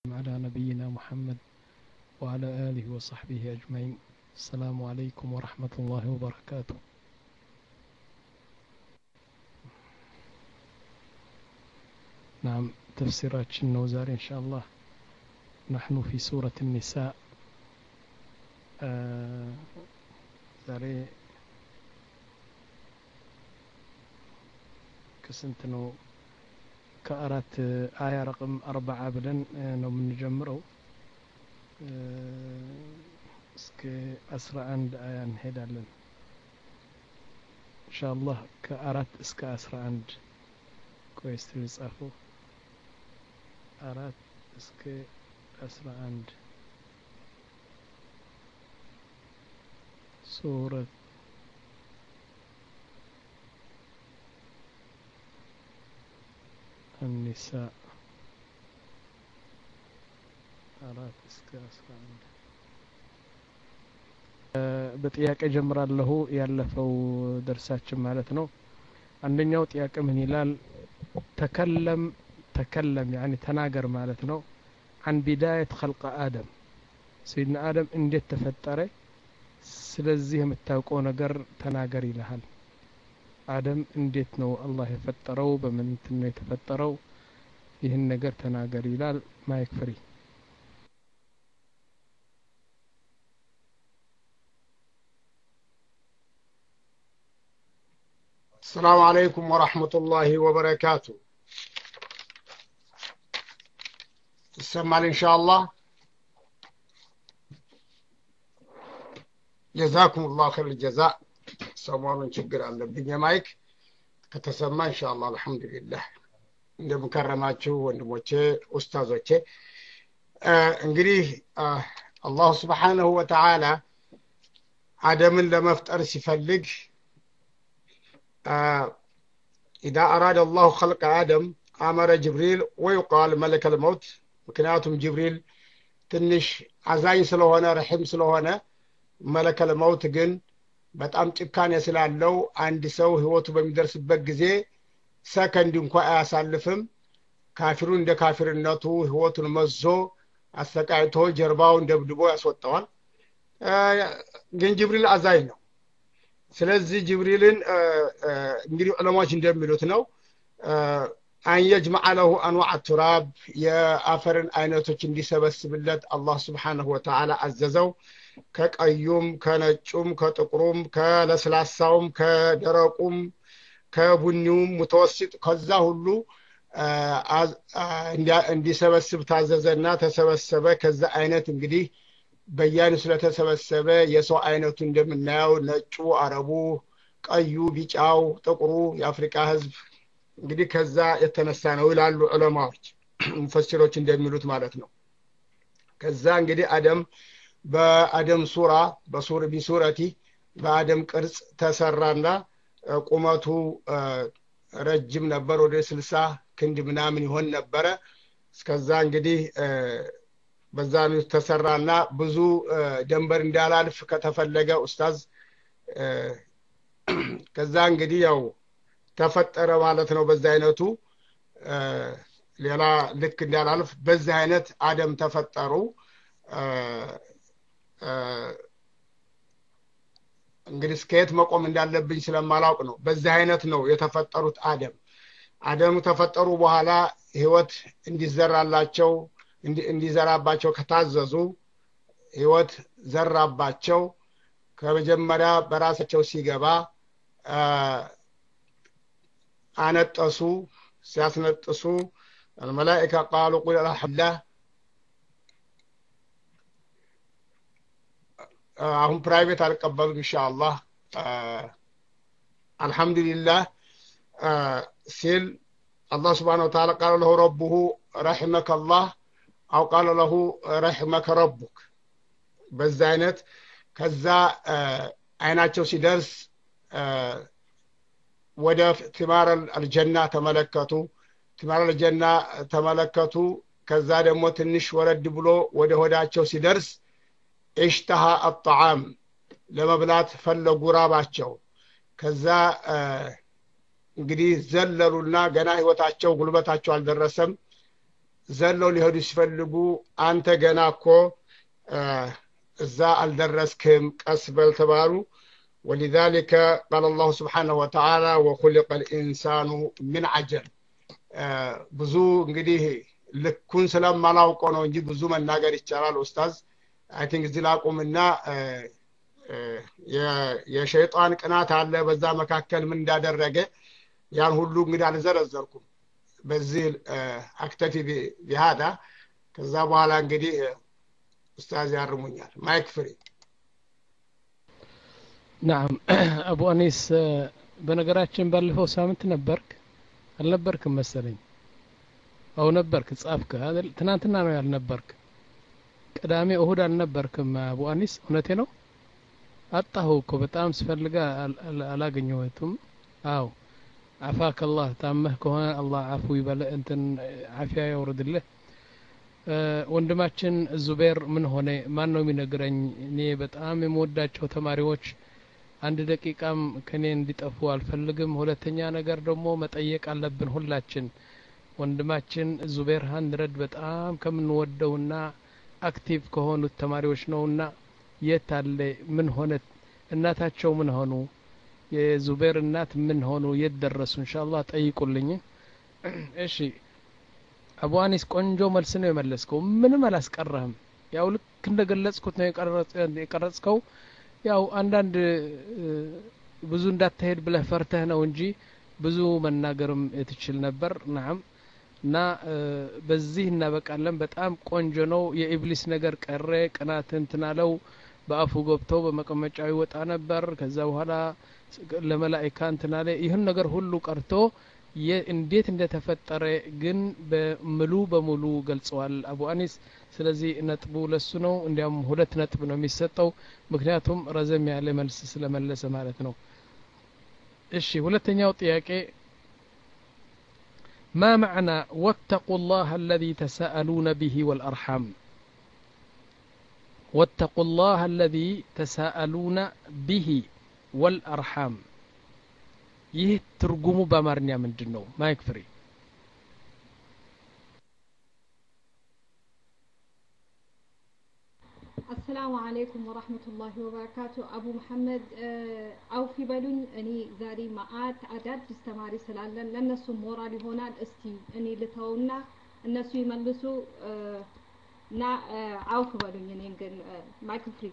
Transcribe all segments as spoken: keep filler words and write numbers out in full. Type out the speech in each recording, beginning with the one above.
على نبينا محمد وعلى آله وصحبه أجمعين. السلام عليكم ورحمة الله وبركاته. نعم، تفسيرات النوزار إن شاء الله. نحن في سورة النساء. آه زاري كسنتنو كأرات آية رقم أربعة بلن نو من جمرو اسك أسرع عند آية نهدالن إن شاء الله. كأرات اسك أسرع عند كويس تلصفو أرات اسك أسرع عند سورة النساء. أرات اسك أسرع عند በጥያቄ ጀምራለሁ ያለፈው ደርሳችን ማለት ነው። አንደኛው ጥያቄ ምን ይላል? ተከለም ተከለም يعني ተናገር ማለት ነው። عن بداية خلق آدم سيدنا آدم እንዴት ተፈጠረ ስለዚህ የምታውቀው ነገር ተናገር ይልሃል። አደም እንዴት ነው አላህ የፈጠረው በምን ነው የተፈጠረው ይህን ነገር ተናገር ይላል። ማይክ ፍሪ። السلام عليكم ورحمة الله وبركاته. السمع إن شاء الله. جزاكم الله خير الجزاء. سمعنا نشكر على الدنيا مايك كتسمع إن شاء الله. الحمد لله عند مكرماتشو وندموتشي أستاذوتشي آه انجري آه الله سبحانه وتعالى عدم لما افتر سيفلق آه إذا أراد الله خلق آدم أمر جبريل ويقال ملك الموت. مكناتهم جبريل تنش عزاين سلوهنا رحم سلوهنا ملك الموت جن بتأمت كان يسلال لو عند سو هوتو بمدرس بجزء سكند ينقى أسالفهم كافرون ده كافر الناتو هوتو المزو السكايتو جرباون دبدبو أسود طوال آه جن جبريل عزاينه. ስለዚህ ጅብሪልን እንግዲህ ዑለማዎች እንደሚሉት ነው አን يجمع له انواع التراب የአፈርን አይነቶች እንዲሰበስብለት አላህ Subhanahu Wa Ta'ala አዘዘው። ከቀዩም ከነጩም ከጥቁሩም ከለስላሳውም ከደረቁም ከቡኒውም متوسط ከዛ ሁሉ እንዲሰበስብ ታዘዘና ተሰበሰበ። ከዛ አይነት እንግዲህ በያን ስለተሰበሰበ የሰው አይነቱ እንደምናየው ነጩ፣ አረቡ፣ ቀዩ፣ ቢጫው፣ ጥቁሩ የአፍሪካ ህዝብ እንግዲህ ከዛ የተነሳ ነው ይላሉ ዑለማዎች ሙፈሲሮች እንደሚሉት ማለት ነው። ከዛ እንግዲህ አደም በአደም ሱራ በሱር ቢሱረቲ በአደም ቅርጽ ተሰራና ቁመቱ ረጅም ነበር። ወደ ስልሳ ክንድ ምናምን ይሆን ነበር። እስከዛ እንግዲህ በዛን ተሰራና ብዙ ደንበር እንዳላልፍ ከተፈለገ ኡስታዝ ከዛ እንግዲህ ያው ተፈጠረ ማለት ነው። በዛ አይነቱ ሌላ ልክ እንዳላልፍ በዛ አይነት አደም ተፈጠሩ። እንግዲህ ስኬት መቆም እንዳለብኝ ስለማላውቅ ነው። በዛ አይነት ነው የተፈጠሩት አደም አደም ተፈጠሩ በኋላ ህይወት እንዲዘራላቸው እንዲዘራባቸው ከታዘዙ ህይወት ዘራባቸው። ከመጀመሪያ በራሳቸው ሲገባ አነጠሱ። ሲያስነጥሱ الملائكة قالوا قل الحمد لله አሁን ፕራይቬት አልቀበሉ ኢንሻአላህ አልহামዱሊላህ ሲል الله سبحانه وتعالى قال له ربه رحمك الله أو قال له رحمك ربك. በዛ አይነት ከዛ አይናቸው ሲደርስ ወደ ثمار الجنة ተመለከቱ። ثمار الجنة ተመለከቱ። ከዛ ደግሞ ትንሽ ወረድ ብሎ ወደ ሆዳቸው ሲደርስ اشتهى الطعام ለመብላት ፈለጉ ራባቸው። ከዛ እንግዲህ ዘለሉና ገና ህይወታቸው ጉልበታቸው አልደረሰም። ዘለው ሊሄዱ ሲፈልጉ አንተ ገና እኮ እዛ አልደረስክም ቀስ በል ተባሉ ولذلك قال الله سبحانه وتعالى وخلق الإنسان من عجل ብዙ እንግዲህ ልኩን ስለማላውቀው ነው እንጂ ብዙ መናገር ይቻላል ኡስታዝ አይ ቲንክ እዚህ ላቁምና የሸይጣን ቅናት አለ በዛ መካከል ምን እንዳደረገ ያን ሁሉ እንግዲህ አልዘረዘርኩም በዚህ አክተፊ ቢሃዳ ከዛ በኋላ እንግዲህ ኡስታዝ ያርሙኛል ማይክ ፍሪ نعم ابو انيس በነገራችን ባለፈው ሳምንት ነበርክ አልነበርክም መሰለኝ አው ነበርክ ጻፍከ አይደል ትናንትና ነው ያልነበርክ ቅዳሜ እሁድ አልነበርክም አቡ አኒስ እውነቴ ነው አጣሁ እኮ በጣም ስፈልጋ አላገኘሁትም አው አፋክ الله ታመህ ከሆነ الله አፉ ይበለ እንትን አፊያ ያወርድልህ ወንድማችን ዙቤር ምን ሆነ ማን ነው የሚነግረኝ እኔ በጣም የምወዳቸው ተማሪዎች አንድ ደቂቃም ከኔ እንዲጠፉ አልፈልግም ሁለተኛ ነገር ደግሞ መጠየቅ አለብን ሁላችን ወንድማችን ዙቤር አንድረድ በጣም ከምንወደውና አክቲቭ ከሆኑት ተማሪዎች ነውና የታለ ምን ሆነ እናታቸው ምን ሆኑ የዙቤር እናት ምን ሆኑ የደረሱ ኢንሻአላህ ጠይቁልኝ እሺ አቡ አኒስ ቆንጆ መልስ ነው የመለስከው ምንም አላስቀረህም ያው ልክ እንደገለጽኩት ነው የቀረጽከው ያው አንዳንድ ብዙ እንዳትሄድ ብለህ ፈርተህ ነው እንጂ ብዙ መናገርም ትችል ነበር نعم እና በዚህ እናበቃለን በጣም ቆንጆ ነው የኢብሊስ ነገር ቀረ ቅናትን ተናለው በአፉ ገብቶ በመቀመጫው ይወጣ ነበር ከዛ በኋላ ለመላእክት ተናለ ይሁን ነገር ሁሉ ቀርቶ እንዴት እንደተፈጠረ ግን በሙሉ በሙሉ ገልጸዋል አቡ አኒስ ስለዚህ ነጥቡ ለሱ ነው እንዲያም ሁለት ነጥብ ነው የሚሰጠው ምክንያቱም ረዘም ያለ መልስ ስለመለሰ ማለት ነው እሺ ሁለተኛው ጥያቄ ما معنى واتقوا الله الذي تساءلون به والأرحام واتقوا الله الذي تساءلون به والأرحام ይህ ትርጉሙ በአማርኛ ምንድነው ማይክ ፍሪ السلام عليكم ورحمة الله وبركاته أبو محمد أو في بالون أني زاري معات عدد استماري سلالن لناس مورالي هنا الاستي أني لتونا الناس يملسوا نا أو في بالون يعني يمكن مايكل فري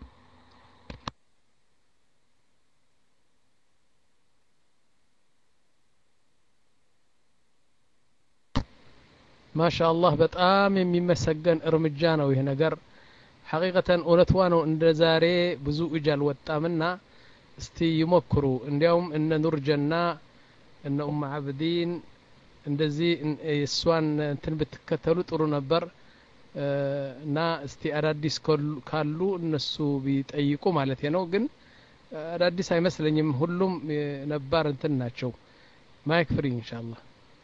ما شاء الله በጣም የሚመሰገን እርምጃ ነው ይሄ ነገር حقيقة እውነትዋ ነው እንደ ዛሬ ብዙ እጃል ወጣምና እስቲ ይሞክሩ እንዲያውም እነ ኑርጀና እነ ኡም አብዲን እንደዚህ እሷን እንትን ብትከተሉ ጥሩ ነበር እና እስቲ አዳዲስ ካሉ እነሱ ቢጠይቁ ማለት ነው ግን አዳዲስ አይመስለኝም ሁሉም ነባር እንትን ናቸው ማይክ ፍሪ ኢንሻአላህ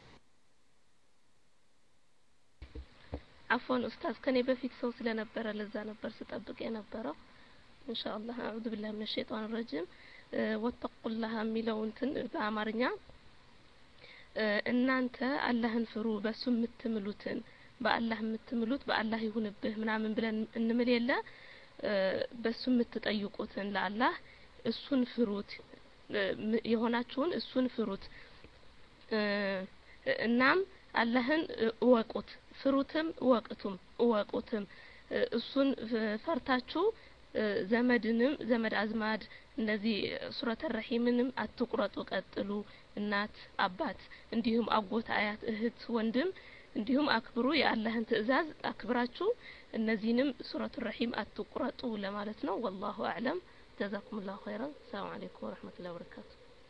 عفوا أستاذ كان بفيك سو سلا نبرة لذا نبر ستطبق نبرة إن شاء الله أعوذ بالله من الشيطان الرجيم أه واتقوا الله ميلون تن بعمرنا أه إن أنت الله انفروا بس متملوتن بالله متملوت بالله يهون به من عمن بلن النمل يلا أه بس متتأيقوتن لله السن فروت أه يهوناتون السن فروت أه نعم اللهن وقت فروتم وقتم وقتم السن فرتاچو زمدنم زمد ازماد እነዚህ ሱረተ ረሂምንም አትቁረጡ ቀጥሉ እናት አባት እንዲሁም አጎት አያት እህት ወንድም እንዲሁም አክብሩ የአላህን ትእዛዝ አክብራችሁ እነዚህንም ሱረቱ ረሂም አትቁረጡ ለማለት ነው والله اعلم جزاكم الله خيرا السلام عليكم ورحمه الله وبركاته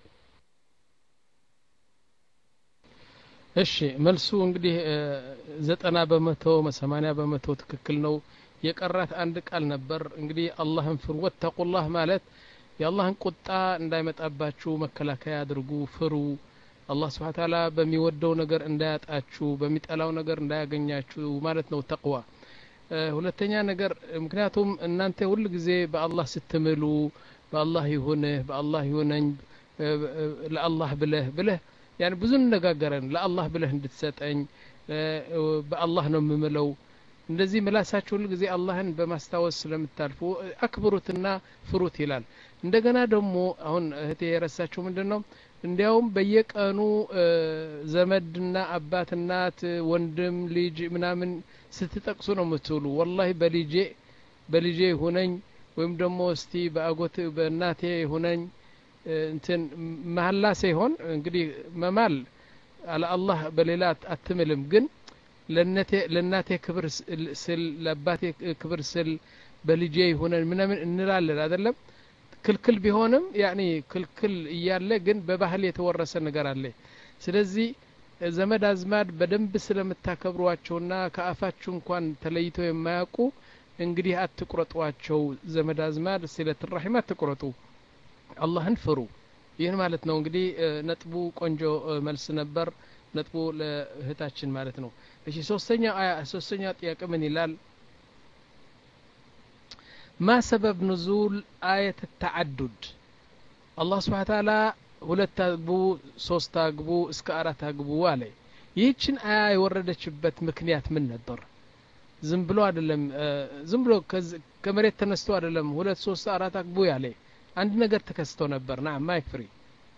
እሺ መልሱ እንግዲህ ዘጠና በመቶ ሰማንያ በመቶ ትክክል ነው የቀራት አንድ ቃል ነበር እንግዲህ አላህን ፍሩ ወተቁላህ ማለት የአላህን ቁጣ እንዳይመጣባችሁ መከላከያ አድርጉ ፍሩ አላህ Subhanahu Wa Ta'ala በሚወደው ነገር እንዳያጣችሁ በሚጠላው ነገር እንዳያገኛችሁ ማለት ነው ተቅዋ ሁለተኛ ነገር ምክንያቱም እናንተ ሁሉ ጊዜ በአላህ ስትምሉ በአላህ ይሁን በአላህ ይሁንኝ ለአላህ ብለህ ብለህ يعني ብዙ እንነጋገረን ለአላህ ብለህ እንድትሰጠኝ በአላህ ነው የምምለው እንደዚህ ምላሳችሁ ሁሉ ጊዜ አላህን በማስታወስ ስለምታልፉ አክብሩትና ፍሩት ይላል እንደገና ደግሞ አሁን እህቴ የረሳችሁ ምንድነው እንዲያውም በየቀኑ ዘመድና አባት እናት ወንድም ልጅ ምናምን ስትጠቅሱ ነው የምትውሉ ወላሂ በልጄ በልጄ ሆነኝ ወይም ደግሞ እስቲ በአጎት በእናቴ ሆነኝ እንትን መሐላ ሳይሆን እንግዲህ መማል አለ አላህ በሌላ አትምልም ግን ለነቴ ለናቴ ክብር ስል ለአባቴ ክብር ስል በልጄ ሆነን ምናምን እንላለን አይደለም ክልክል ቢሆንም ያኒ ክልክል እያለ ግን በባህል የተወረሰ ነገር አለ ስለዚህ ዘመድ አዝማድ በደንብ ስለምታከብሯቸውና ከአፋችሁ እንኳን ተለይቶ የማያውቁ እንግዲህ አትቁረጧቸው ዘመድ አዝማድ ስለተረሂማ አትቁረጡ አላህን ፍሩ ይህን ማለት ነው እንግዲህ ነጥቡ ቆንጆ መልስ ነበር ነጥቡ ለእህታችን ማለት ነው እሺ ሶስተኛ አያ ሶስተኛ ጥያቄ ምን ይላል ما سبب نزول آية التعدد الله سبحانه وتعالى ሁለት አግቡ ሶስት አግቡ እስከ አራት አግቡ አለ ይህችን አያ የወረደችበት ምክንያት ምን ነበር ዝም ብሎ አይደለም ዝም ብሎ ከመሬት ተነስቶ አይደለም ሁለት ሶስት አራት አግቡ ያለ አንድ ነገር ተከስቶ ነበር ና ማይክ ፍሪ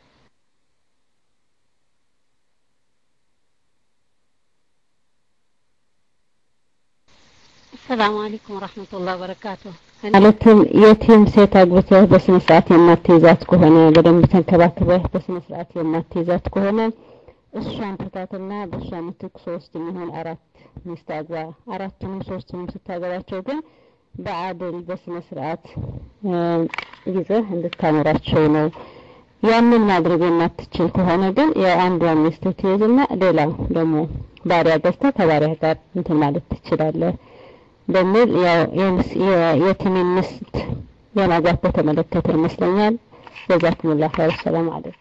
السلام عليكم ورحمة الله وبركاته ማለትም የቲም ሴት አግብተህ በስነ ስርዓት የማትይዛት ከሆነ በደንብ ተንከባክበህ በስነ ስርዓት የማትይዛት ከሆነ እሷን ተካተልና በሷ ምትክ ሶስት የሚሆን አራት ሚስት አግባ አራቱንም ሶስቱንም ስታገባቸው ግን በአድል በስነ ስርዓት ይዘህ እንድታኖራቸው ነው ያንን ማድረግ የማትችል ከሆነ ግን የአንዷን ሚስት ትይዝና ሌላ ደግሞ ባሪያ ገዝተህ ከባሪያ ጋር እንትን ማለት ትችላለህ በሚል ያው የቲም ሚስት የማግባት በተመለከተ ይመስለኛል ጀዛኩሙላህ ኸይር ሰላም አለይኩም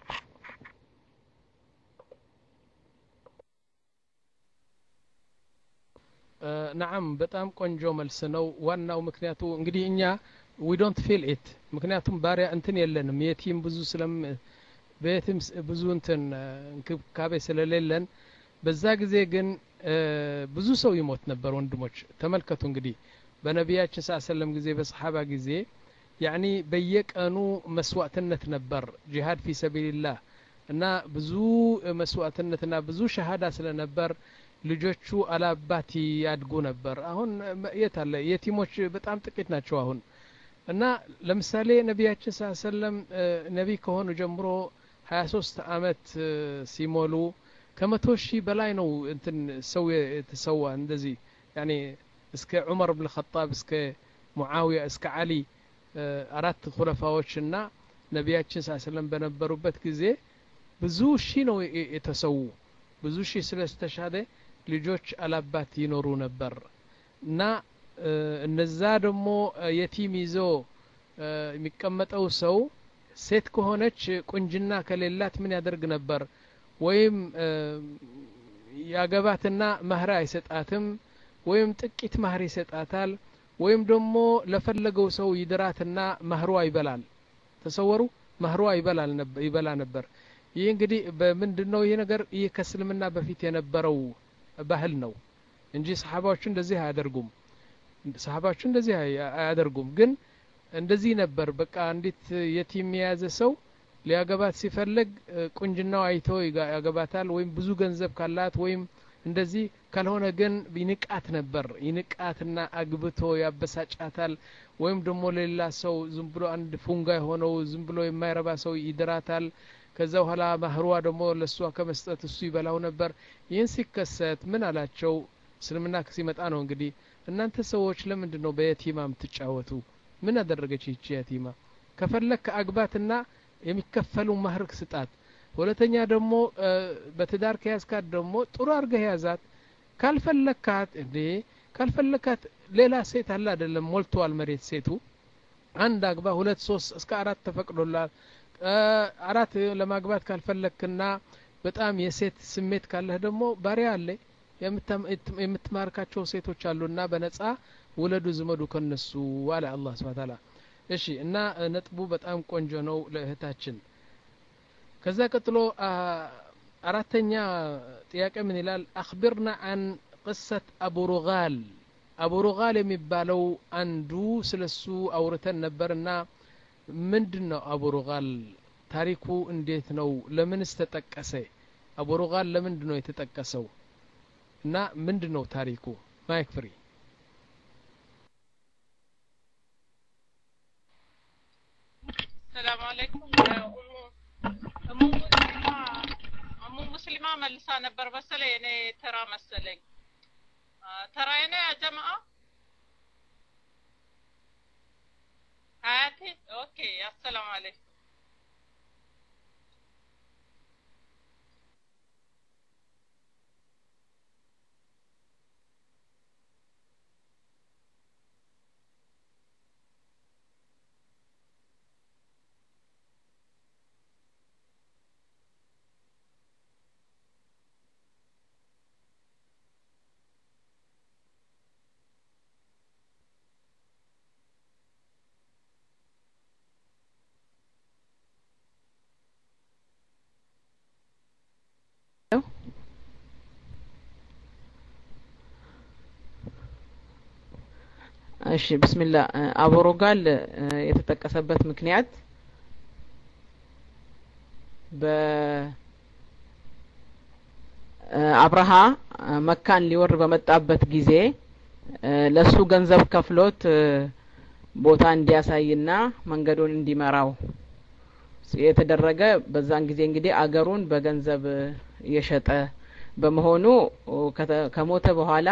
نعم በጣም ቆንጆ መልስ ነው ዋናው ምክንያቱ እንግዲህ እኛ we don't feel it ምክንያቱም ባሪያ እንትን የለንም የቲም ብዙ ስለም በየቲም ብዙ እንትን እንክብካቤ ስለሌለን በዛ ጊዜ ግን ብዙ ሰው ይሞት ነበር ወንድሞች ተመልከቱ እንግዲህ በነቢያችን ሰለላሁ ጊዜ በሰሃባ ጊዜ ያኒ በየቀኑ መስዋዕትነት ነበር ጂሃድ ፊ ሰቢልላህ እና ብዙ መስዋዕትነትና ብዙ ሸሃዳ ስለነበር ልጆቹ አላባቲ ያድጉ ነበር አሁን የታለ የቲሞች በጣም ጥቂት ናቸው አሁን እና ለምሳሌ ነቢያችን ሰለላሁ ነቢ ከሆኑ ጀምሮ ሀያ ሶስት አመት ሲሞሉ ከመቶ ሺህ በላይ ነው እንትን ሰው የተሰዋ እንደዚህ ያኒ እስከ ዑመር ኢብኑ ኸጣብ እስከ ሙአዊያ እስከ አሊ አራት ኹለፋዎችና ነቢያችን ሰለላሁ በነበሩበት ጊዜ ብዙ ሺህ ነው የተሰው ብዙ ሺህ ስለስተሻደ ልጆች አላባት ይኖሩ ነበር እና እነዛ ደግሞ የቲም ይዞ የሚቀመጠው ሰው ሴት ከሆነች ቁንጅና ከሌላት ምን ያደርግ ነበር ወይም ያገባትና ማህራ አይሰጣትም ወይም ጥቂት ማህር ይሰጣታል ወይም ደግሞ ለፈለገው ሰው ይድራትና ማህሩ ይበላል ተሰወሩ ማህሩ ይበላል ይበላ ነበር ይህ እንግዲህ በምንድነው ይሄ ነገር ይሄ ከስልምና በፊት የነበረው ባህል ነው እንጂ ሰሃባዎቹ እንደዚህ አያደርጉም ሰሃባዎቹ እንደዚህ አያደርጉም ግን እንደዚህ ነበር በቃ እንዴት የቲም የያዘ ሰው ሊያገባት ሲፈልግ ቁንጅናው አይቶ ያገባታል ወይም ብዙ ገንዘብ ካላት ወይም እንደዚህ ካልሆነ ግን ይንቃት ነበር ይንቃትና አግብቶ ያበሳጫታል ወይም ደግሞ ሌላ ሰው ዝም ብሎ አንድ ፉንጋይ ሆነው ዝም ብሎ የማይረባ ሰው ይድራታል ከዛ በኋላ ማህሯ ደግሞ ለሷ ከመስጠት እሱ ይበላው ነበር ይህን ሲከሰት ምን አላቸው እስልምና ሲመጣ ነው እንግዲህ እናንተ ሰዎች ለምንድን ነው በየቲማም ትጫወቱ ምን አደረገች ይቺ የቲማ ከፈለክ አግባትና የሚከፈሉ ማህር ስጣት ሁለተኛ ደግሞ በትዳር ከያዝካት ደግሞ ጥሩ አርገህ ያዛት ካልፈለካት እንዴ ካልፈለካት ሌላ ሴት አለ አይደለም ሞልቷል መሬት ሴቱ አንድ አግባ ሁለት ሶስት እስከ አራት ተፈቅዶላል አራት ለማግባት ካልፈለክና በጣም የሴት ስሜት ካለህ ደግሞ ባሪያ አለ የምትማርካቸው ሴቶች አሉና በነፃ ወለዱ ዝመዱ ከነሱ ዋለ አላህ Subhanahu Wa Ta'ala እሺ እና ነጥቡ በጣም ቆንጆ ነው ለእህታችን ከዛ ቀጥሎ አራተኛ ጥያቄ ምን ይላል አخبرنا عن قصة أبو رغال أبو رغال የሚባለው አንዱ ስለሱ አውርተን ነበርና ምንድነው አቡ ሩጋል ታሪኩ እንዴት ነው ለምንስ ተጠቀሰ አቡ ሩጋል ለምንድነው የተጠቀሰው እና ምንድነው ታሪኩ ማይክ ፍሪ ሰላም አለይኩም እሙ እሙ ሙስሊማ መልሳ ነበር መሰለኝ እኔ ተራ መሰለኝ ተራዬ ነው ያ ጀማዓ حياتي اوكي السلام عليكم እሺ ቢስሚላህ አቡ ሩጋል የተጠቀሰበት ምክንያት በ አብርሃ መካን ሊወር በመጣበት ጊዜ ለሱ ገንዘብ ከፍሎት ቦታ እንዲያሳይና መንገዱን እንዲመራው የተደረገ በዛን ጊዜ እንግዲህ አገሩን በገንዘብ የሸጠ በመሆኑ ከሞተ በኋላ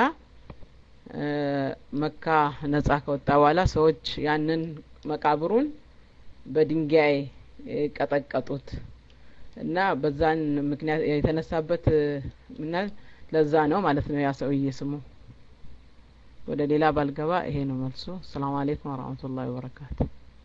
መካ ነጻ ከወጣ በኋላ ሰዎች ያንን መቃብሩን በድንጋይ ቀጠቀጡት እና በዛን ምክንያት የተነሳበት እና ለዛ ነው ማለት ነው ያ ሰውዬ ስሙ ወደ ሌላ ባልገባ ይሄ ነው መልሱ ሰላም አለይኩም ወራህመቱላሂ ወበረካቱ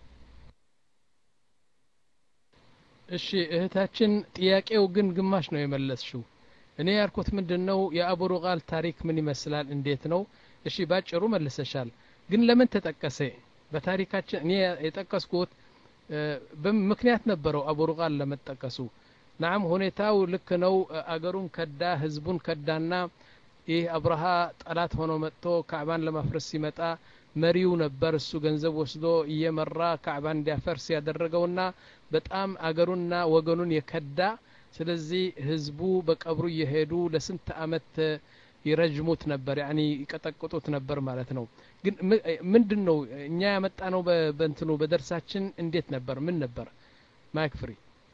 እሺ እህታችን ጥያቄው ግን ግማሽ ነው የመለስሽው እኔ ያልኩት ምንድነው የአቡ ሩጋል ታሪክ ምን ይመስላል እንዴት ነው እሺ ባጭሩ መልሰሻል ግን ለምን ተጠቀሰ በታሪካችን እኔ የጠቀስኩት በምክንያት ነበረው አቡ ሩጋል ለመጠቀሱ ናም ሁኔታው ልክ ነው አገሩን ከዳ ህዝቡን ከዳና ይህ አብርሃ ጠላት ሆኖ መጥቶ ካዕባን ለማፍረስ ሲመጣ መሪው ነበር እሱ ገንዘብ ወስዶ እየመራ ካዕባን እንዲያፈርስ ያደረገውና በጣም አገሩንና ወገኑን የከዳ ስለዚህ ህዝቡ በቀብሩ እየሄዱ ለስንት አመት ይረጅሙት ነበር ያኒ ይቀጠቅጡት ነበር ማለት ነው ግን ምንድነው እኛ ያመጣነው በእንትኑ በደርሳችን እንዴት ነበር ምን ነበር ማይክ ፍሪ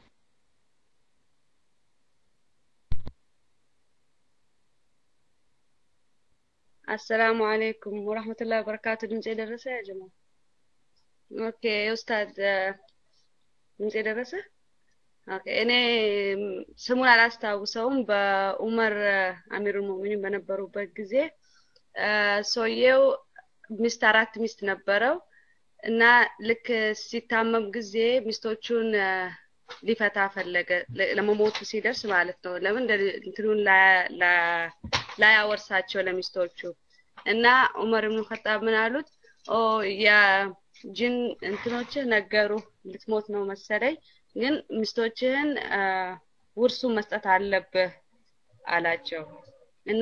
السلام عليكم ورحمة الله وبركاته ድምጼ ደረሰ ያ ጀማ ኦኬ ኡስታዝ ድምጼ ደረሰ ኦኬ እኔ ስሙን አላስታውሰውም በኡመር አሚሩል ሙእሚኒን በነበሩበት ጊዜ ሶየው ሚስት አራት ሚስት ነበረው እና ልክ ሲታመም ጊዜ ሚስቶቹን ሊፈታ ፈለገ ለመሞቱ ሲደርስ ማለት ነው ለምን እንትኑን ላ ላ ላ ያወርሳቸው ለሚስቶቹ እና ዑመር ኢብኑ ኸጣብ ምን አሉት ኦ ያ ጂን እንትኖች ነገሩ ልትሞት ነው መሰለኝ ግን ሚስቶችህን ውርሱ መስጠት አለብህ አላቸው እና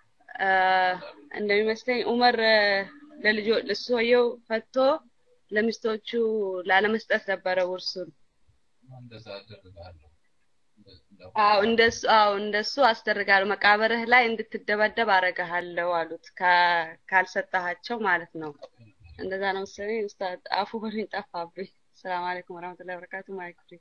እንደሚመስለኝ ዑመር ለልጆ ለሶየው ፈቶ ለሚስቶቹ ላለመስጠት ነበረ ውርሱን እንደዛ አደረጋለሁ አው እንደሱ አው እንደሱ አስደርጋለሁ መቃብርህ ላይ እንድትደበደብ አረጋለሁ አሉት ካልሰጣቸው ማለት ነው እንደዛ ነው መሰለኝ ኡስታዝ አፉ በሉኝ ጠፋብኝ ሰላም አለይኩም ወራህመቱላሂ ወበረካቱ ማይክሪ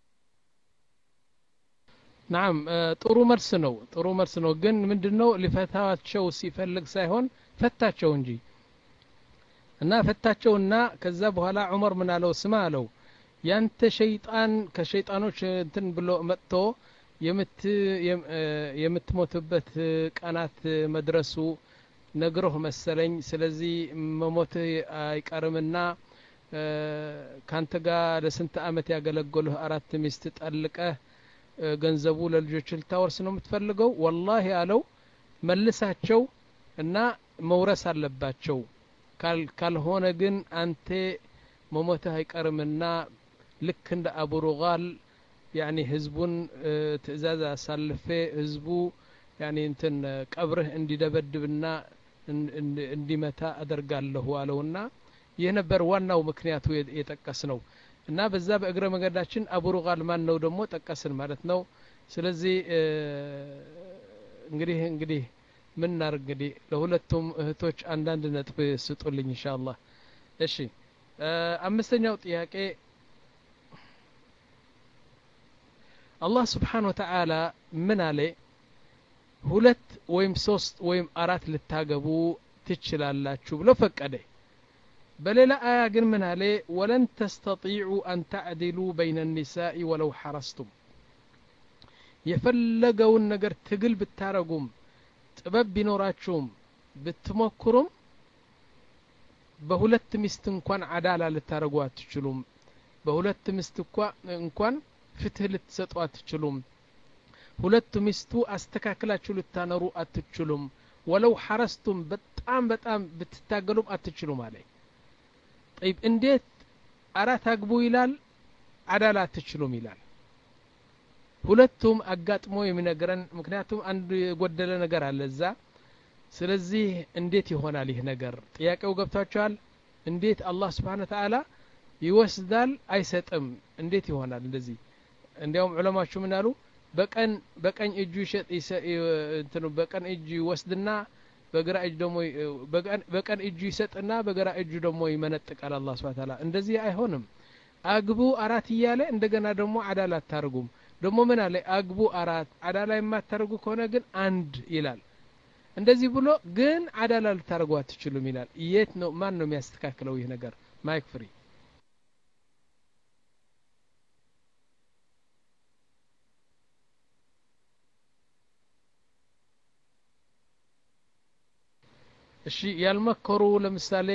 ናም ጥሩ መልስ ነው ጥሩ መልስ ነው ግን ምንድነው ሊፈታቸው ሲፈልግ ሳይሆን ፈታቸው እንጂ እና ፈታቸውና ከዛ በኋላ ዑመር ምን አለው ስማ አለው ያንተ ሸይጣን ከሸይጣኖች እንትን ብሎ መጥቶ የምት የምትሞትበት ቀናት መድረሱ ነግሮህ መሰለኝ ስለዚህ መሞት አይቀርምና ካንተ ጋር ለስንት አመት ያገለገሉህ አራት ሚስት ጠልቀህ ገንዘቡ ለልጆች ልታወርስ ነው የምትፈልገው ወላሂ አለው መልሳቸው እና መውረስ አለባቸው ካል ካልሆነ ግን አንተ መሞትህ አይቀርምና ልክ እንደ አቡ ሩጋል ያኒ ህዝቡን ትእዛዝ አሳልፌ ህዝቡ ያኒ እንትን ቀብርህ እንዲደበድብና እንዲመታ አደርጋለሁ አለውና ይህ ነበር ዋናው ምክንያቱ የጠቀስ ነው እና በዛ በእግረ መንገዳችን አቡ ሩጋል ማን ነው ደግሞ ጠቀስን ማለት ነው ስለዚህ እንግዲህ እንግዲህ ምን እናርግ እንግዲህ ለሁለቱም እህቶች አንዳንድ ነጥብ ስጡልኝ ኢንሻአላህ እሺ አምስተኛው ጥያቄ አላህ Subhanahu Wa Ta'ala ምን አለ ሁለት ወይም ሶስት ወይም አራት ልታገቡ ትችላላችሁ ብሎ ፈቀደ በሌላ አያ ግን ምን አለ ወለን ተስተጢዑ አን ተዕዲሉ በይነ النساء ولو حرصتم የፈለገውን ነገር ትግል ብታረጉም ጥበብ ቢኖራችሁም ብትሞክሩም በሁለት ሚስት እንኳን አዳላ ልታረጉ አትችሉም በሁለት ሚስት እንኳን ፍትህ ልትሰጡ አትችሉም ሁለት ሚስቱ አስተካክላችሁ ልታነሩ አትችሉም ወለው حرصتم በጣም በጣም ብትታገሉም አትችሉም አለ طيب እንዴት አራት አግቡ ይላል አዳላ አትችሉም ይላል ሁለቱም አጋጥሞ የሚነገረን ምክንያቱም አንድ የጎደለ ነገር አለ እዛ ስለዚህ እንዴት ይሆናል ይህ ነገር ጥያቄው ገብታችኋል እንዴት አላህ Subhanahu Wa Ta'ala ይወስዳል አይሰጥም እንዴት ይሆናል እንደዚህ እንዲያውም ዑለማዎቹ ምን አሉ በቀን በቀኝ እጁ ይሸጥ እንትኑ በቀን እጁ ይወስድና በግራ እጁ ደግሞ በቀን እጁ ይሰጥና በግራ እጁ ደግሞ ይመነጥቃል አላህ Subhanahu Wa Ta'ala እንደዚህ አይሆንም አግቡ አራት ይያለ እንደገና ደግሞ አዳላ አታርጉም ደግሞ ምን አለ አግቡ አራት አዳላ የማታርጉ ከሆነ ግን አንድ ይላል እንደዚህ ብሎ ግን አዳላ ልታርጉ አትችሉም ይላል የት ነው ማን ነው የሚያስተካክለው ይህ ነገር ማይክ ፍሪ እሺ ያልመከሩ ለምሳሌ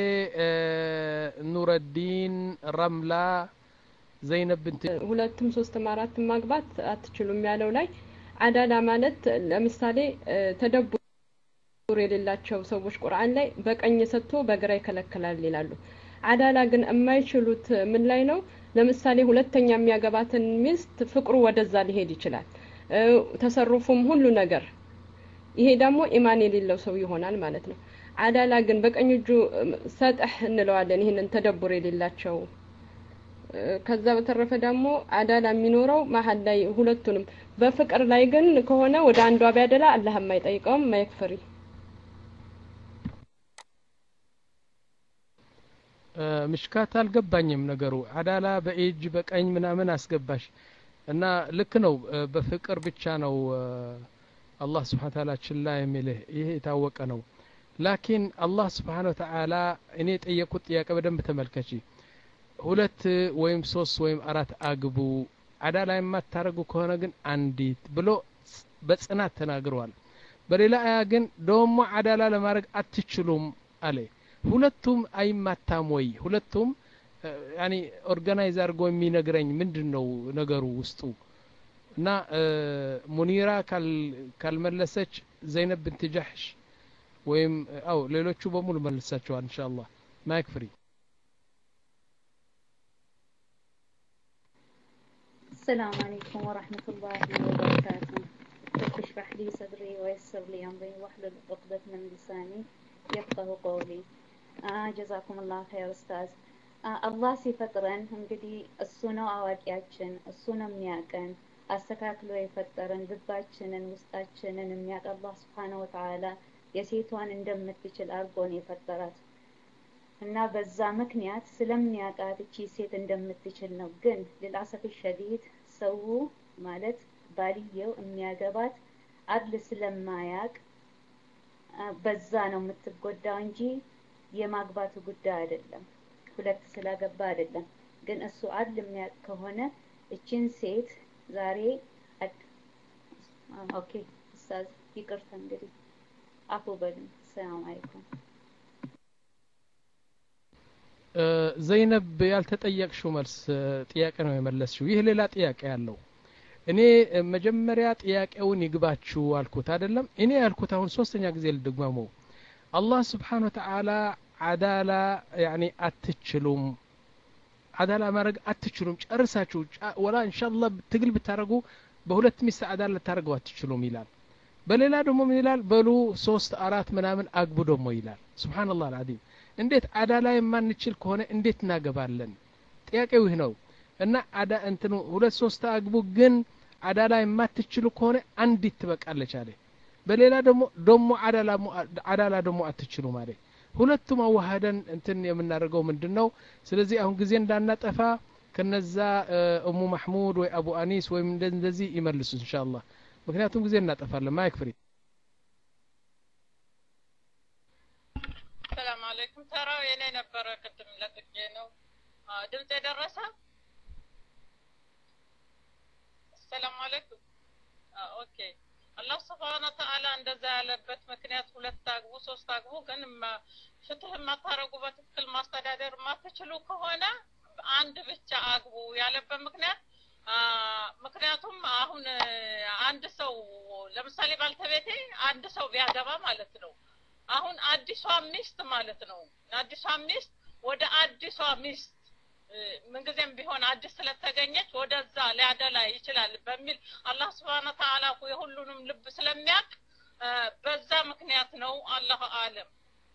ኑረዲን ረምላ ዘይነብ binti ሁለቱም ሶስትም አራትም ማግባት አትችሉም ያለው ላይ አዳላ ማለት ለምሳሌ ተደቡር የሌላቸው ሰዎች ቁርአን ላይ በቀኝ ሰጥቶ በግራ ይከለክላል ይላሉ አዳላ ግን የማይችሉት ምን ላይ ነው ለምሳሌ ሁለተኛ የሚያገባትን ሚስት ፍቅሩ ወደዛ ሊሄድ ይችላል ተሰሩፉም ሁሉ ነገር ይሄ ደግሞ ኢማን የሌለው ሰው ይሆናል ማለት ነው አዳላ ግን በቀኝ እጁ ሰጥህ እንለዋለን ይሄንን ተደቡር የሌላቸው ከዛ በተረፈ ደግሞ አዳላ የሚኖረው መሐል ላይ ሁለቱንም በፍቅር ላይ ግን ከሆነ ወደ አንዷ ቢያደላ አላህ የማይጠይቀውም ማይክፈሪ ምሽካት አልገባኝም ነገሩ አዳላ በእጅ በቀኝ ምናምን አስገባሽ እና ልክ ነው በፍቅር ብቻ ነው አላህ Subhanahu Wa Ta'ala ችላ የሚልህ ይሄ የታወቀ ነው ላኪን አላህ Subhanahu Wa Ta'ala እኔ ጠየቁት ጥያቄ በደንብ ተመልከቺ ሁለት ወይም ሶስት ወይም አራት አግቡ አዳላ የማታረጉ ከሆነ ግን አንዲት ብሎ በጽናት ተናግሯል በሌላ አያ ግን ደሞ አዳላ ለማድረግ አትችሉም አለ ሁለቱም አይማታም ወይ ሁለቱም ያኒ ኦርጋናይዝ አድርጎ የሚነግረኝ ምንድነው ነገሩ ውስጡ እና ሙኒራ ካል ካልመለሰች ዘይነብ binti ጀህሽ ወይም አው ሌሎቹ በሙሉ መልሳቸዋል ኢንሻአላህ ማይክ ፍሪ السلام عليكم ورحمة الله وبركاته رب اشرح لي صدري ويسر لي أمري واحلل عقدة من لساني يفقه قولي آه جزاكم الله خير أستاذ آه الله ሲፈጥረን እንግዲህ እሱ ነው አዋቂያችን እሱ ነው የሚያቀን አስተካክሎ የፈጠረን ልባችንን ውስጣችንን የሚያውቅ አላህ Subhanahu Wa Ta'ala የሴቷን እንደምትችል አርጎን የፈጠራት እና በዛ ምክንያት ስለሚያውቃት እቺ ሴት እንደምትችል ነው ግን ለላሰፍ ሸዲድ ሰው ማለት ባልየው የሚያገባት አድል ስለማያቅ በዛ ነው የምትጎዳው እንጂ የማግባቱ ጉዳይ አይደለም ሁለት ስላገባ አይደለም ግን እሱ አድል የሚያውቅ ከሆነ እቺን ሴት ዛሬ ኦኬ ኡስታዝ ይቅርታ እንግዲህ አፉ በሉኝ ሰላም አለይኩም ዘይነብ ያልተጠየቅሽው መልስ ጥያቄ ነው የመለስሽው ይህ ሌላ ጥያቄ ያለው እኔ መጀመሪያ ጥያቄውን ይግባችሁ አልኩት አይደለም እኔ ያልኩት አሁን ሶስተኛ ጊዜ ልድግመመው አላህ Subhanahu Wa Ta'ala አዳላ يعني አትችሉም አዳላ ማድረግ አትችሉም ጨርሳችሁ ወላ ኢንሻአላህ ትግል ብታረጉ በሁለት ሚስት አዳላ ልታረጉ አትችሉም ይላል በሌላ ደግሞ ምን ይላል በሉ ሶስት አራት ምናምን አግቡ ደግሞ ይላል ሱብሃንአላህ አልዓዚም እንዴት አዳላ የማንችል ከሆነ እንዴት እናገባለን ጥያቄው ይህ ነው እና አዳ እንትኑ ሁለት ሶስት አግቡ ግን አዳላ የማትችሉ ከሆነ አንዲት ትበቃለች አለ በሌላ ደግሞ ደግሞ አዳላ አዳላ ደግሞ አትችሉ ማለት ሁለቱም አዋሃደን እንትን የምናደርገው ምንድነው ስለዚህ አሁን ጊዜ እንዳናጠፋ ከነዛ ኡሙ ማህሙድ ወይ አቡ አኒስ ወይ እንደዚህ ይመልሱ ኢንሻአላህ ምክንያቱም ጊዜ እናጠፋለን ማይክ ፍሪ ሰላም አለይኩም ተራው የኔ ነበረ ቅድም ለጥቄ ነው ድምጽ ደረሰ ሰላም አለይኩም ኦኬ አላህ Subhanahu Wa Ta'ala እንደዛ ያለበት ምክንያት ሁለት አግቡ ሶስት አግቡ ግን ፍትህ ማታረጉ በትክክል ማስተዳደር ማትችሉ ከሆነ አንድ ብቻ አግቡ ያለበት ምክንያት ምክንያቱም አሁን አንድ ሰው ለምሳሌ ባልተቤቴ አንድ ሰው ቢያገባ ማለት ነው አሁን አዲሷ ሚስት ማለት ነው አዲሷ ሚስት ወደ አዲሷ ሚስት ምንጊዜም ቢሆን አዲስ ስለተገኘች ወደዛ ሊያደላ ይችላል በሚል አላህ Subhanahu Wa Ta'ala የሁሉንም ልብ ስለሚያቅ በዛ ምክንያት ነው አላህ አለም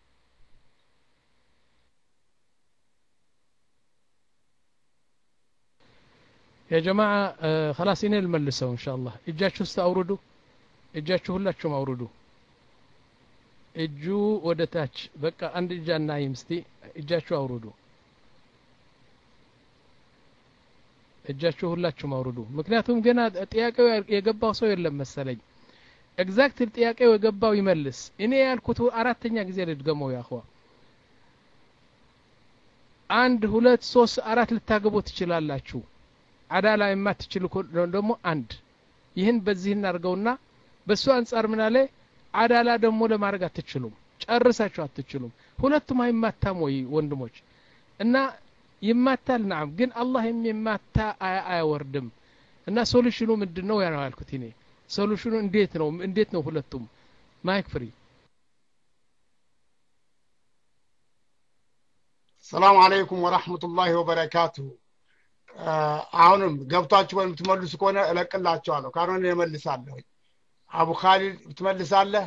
يا جماعه خلاص እኔ ልመልሰው ኢንሻአላህ እጃችሁ አውርዱ እጃችሁ ሁላችሁም አውርዱ እጁ ወደ ታች በቃ አንድ እጃና ይምስቲ እጃችሁ አውርዱ እጃችሁ ሁላችሁም አውርዱ ምክንያቱም ገና ጥያቄው የገባው ሰው የለም መሰለኝ ኤግዛክት ጥያቄው የገባው ይመልስ እኔ ያልኩት አራተኛ ጊዜ ልድገመው ያخوا አንድ ሁለት ሶስት አራት ልታገቡ ትችላላችሁ አዳላ የማትችሉ ደግሞ አንድ ይህን በዚህ እናርገውና በሱ አንፃር ምን አለ አዳላ ደግሞ ለማድረግ አትችሉም ጨርሳችሁ አትችሉም ሁለቱም አይማታም ወይ ወንድሞች እና ይማታል نعم ግን አላህ የሚማታ አያወርድም እና ሶሉሽኑ ምንድነው ያለው ያልኩት እኔ ሶሉሽኑ እንዴት ነው እንዴት ነው ሁለቱም ማይክ ፍሪ ሰላም አለይኩም ወራህመቱላሂ ወበረካቱ አሁንም ገብታችሁ ወይም ትመልሱ ከሆነ እለቅላችኋለሁ ካሮን እመልሳለሁ አቡ ኻሊድ ትመልሳለህ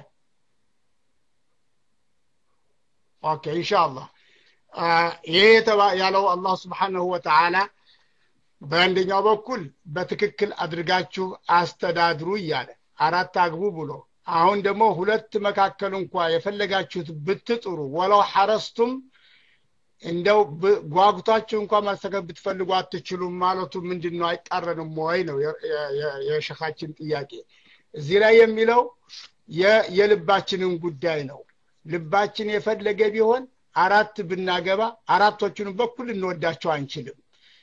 ኦኬ ኢንሻአላህ ይሄ ያለው አላህ Subhanahu Wa Ta'ala በአንደኛው በኩል በትክክል አድርጋችሁ አስተዳድሩ ይያለ አራት አግቡ ብሎ አሁን ደግሞ ሁለት መካከል እንኳን የፈለጋችሁት ብትጥሩ ወለው ሐረስቱም እንደው ጓጉታችሁ እንኳን ማስተካከል ብትፈልጉ አትችሉም ማለቱ ምንድነው አይጣረንም ወይ ነው የሸኻችን ጥያቄ እዚህ ላይ የሚለው የልባችንን ጉዳይ ነው ልባችን የፈለገ ቢሆን አራት ብናገባ አራቶቹን በኩል እንወዳቸው አንችልም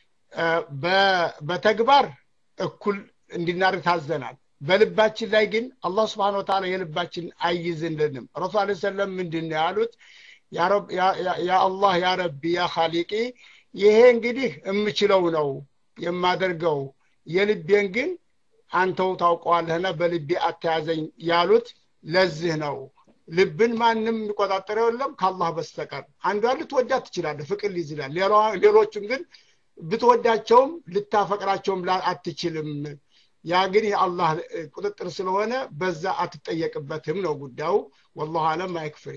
በተግባር እኩል እንድናርግ ታዘናል በልባችን ላይ ግን አላህ Subhanahu Wa Ta'ala የልባችን አይዝንልንም ረሱል ሰለላሁ ምንድነው ያሉት ያ ረብ ያ አላህ ያ ረቢ ያ ኻሊቂ ይሄ እንግዲህ እምችለው ነው የማደርገው የልቤን ግን አንተው ታውቀዋለህና በልቤ አታያዘኝ ያሉት ለዚህ ነው ልብን ማንንም ይቆጣጠረው የለም ከአላህ በስተቀር አንዱ ልትወዳት ትችላለህ ፍቅር ይዝላል ሌሎችም ግን ብትወዳቸውም ልታፈቅራቸውም አትችልም ያ ግን የአላህ ቁጥጥር ስለሆነ በዛ አትጠየቅበትም ነው ጉዳዩ والله አለም ማይክፍሪ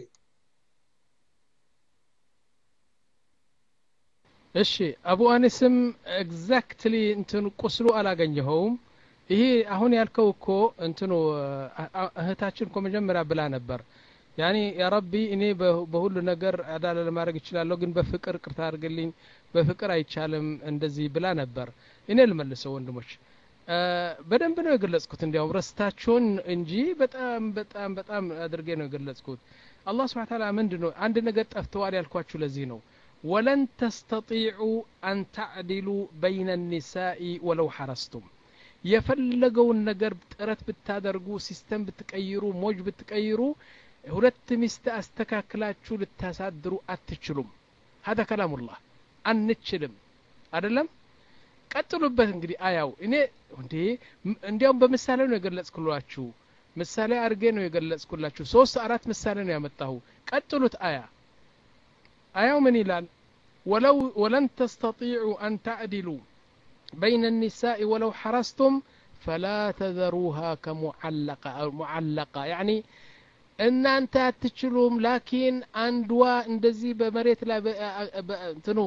እሺ አቡ አኒስም ኤግዛክትሊ እንትን ቁስሉ አላገኘኸውም ይሄ አሁን ያልከው እኮ እንትኑ እህታችን እኮ መጀመሪያ ብላ ነበር ያኒ ያ ረቢ እኔ በሁሉ ነገር አዳላ ለማድረግ ይችላልው ግን በፍቅር ቅርታ አድርግልኝ በፍቅር አይቻልም እንደዚህ ብላ ነበር እኔ ልመልሰው ወንድሞች በደንብ ነው የገለጽኩት እንዲያው ረስታችሁን እንጂ በጣም በጣም በጣም አድርጌ ነው የገለጽኩት አላህ Subhanahu Wa Ta'ala ምንድነው አንድ ነገር ጠፍተዋል ያልኳችሁ ለዚህ ነው ولن تستطيعوا أن تعدلوا بين النساء ولو حرصتم የፈለገውን ነገር ጥረት ብታደርጉ ሲስተም ብትቀይሩ ሞጅ ብትቀይሩ ሁለት ሚስት አስተካክላችሁ ልታሳድሩ አትችሉም هذا كلام الله አንችልም አይደለም ቀጥሉበት እንግዲህ አያው እኔ እንዴ እንዲያውም በምሳሌ ነው የገለጽኩላችሁ ምሳሌ አርጌ ነው የገለጽኩላችሁ ሶስት አራት ምሳሌ ነው ያመጣው ቀጥሉት አያ አያው ምን ይላል ولو ولن تستطيعوا أن تعدلوا بين النساء ولو حرصتم فلا تذروها كمعلقة أو معلقة يعني إن أنت تشلوم لكن عندوا اندزي بمريت لا تنو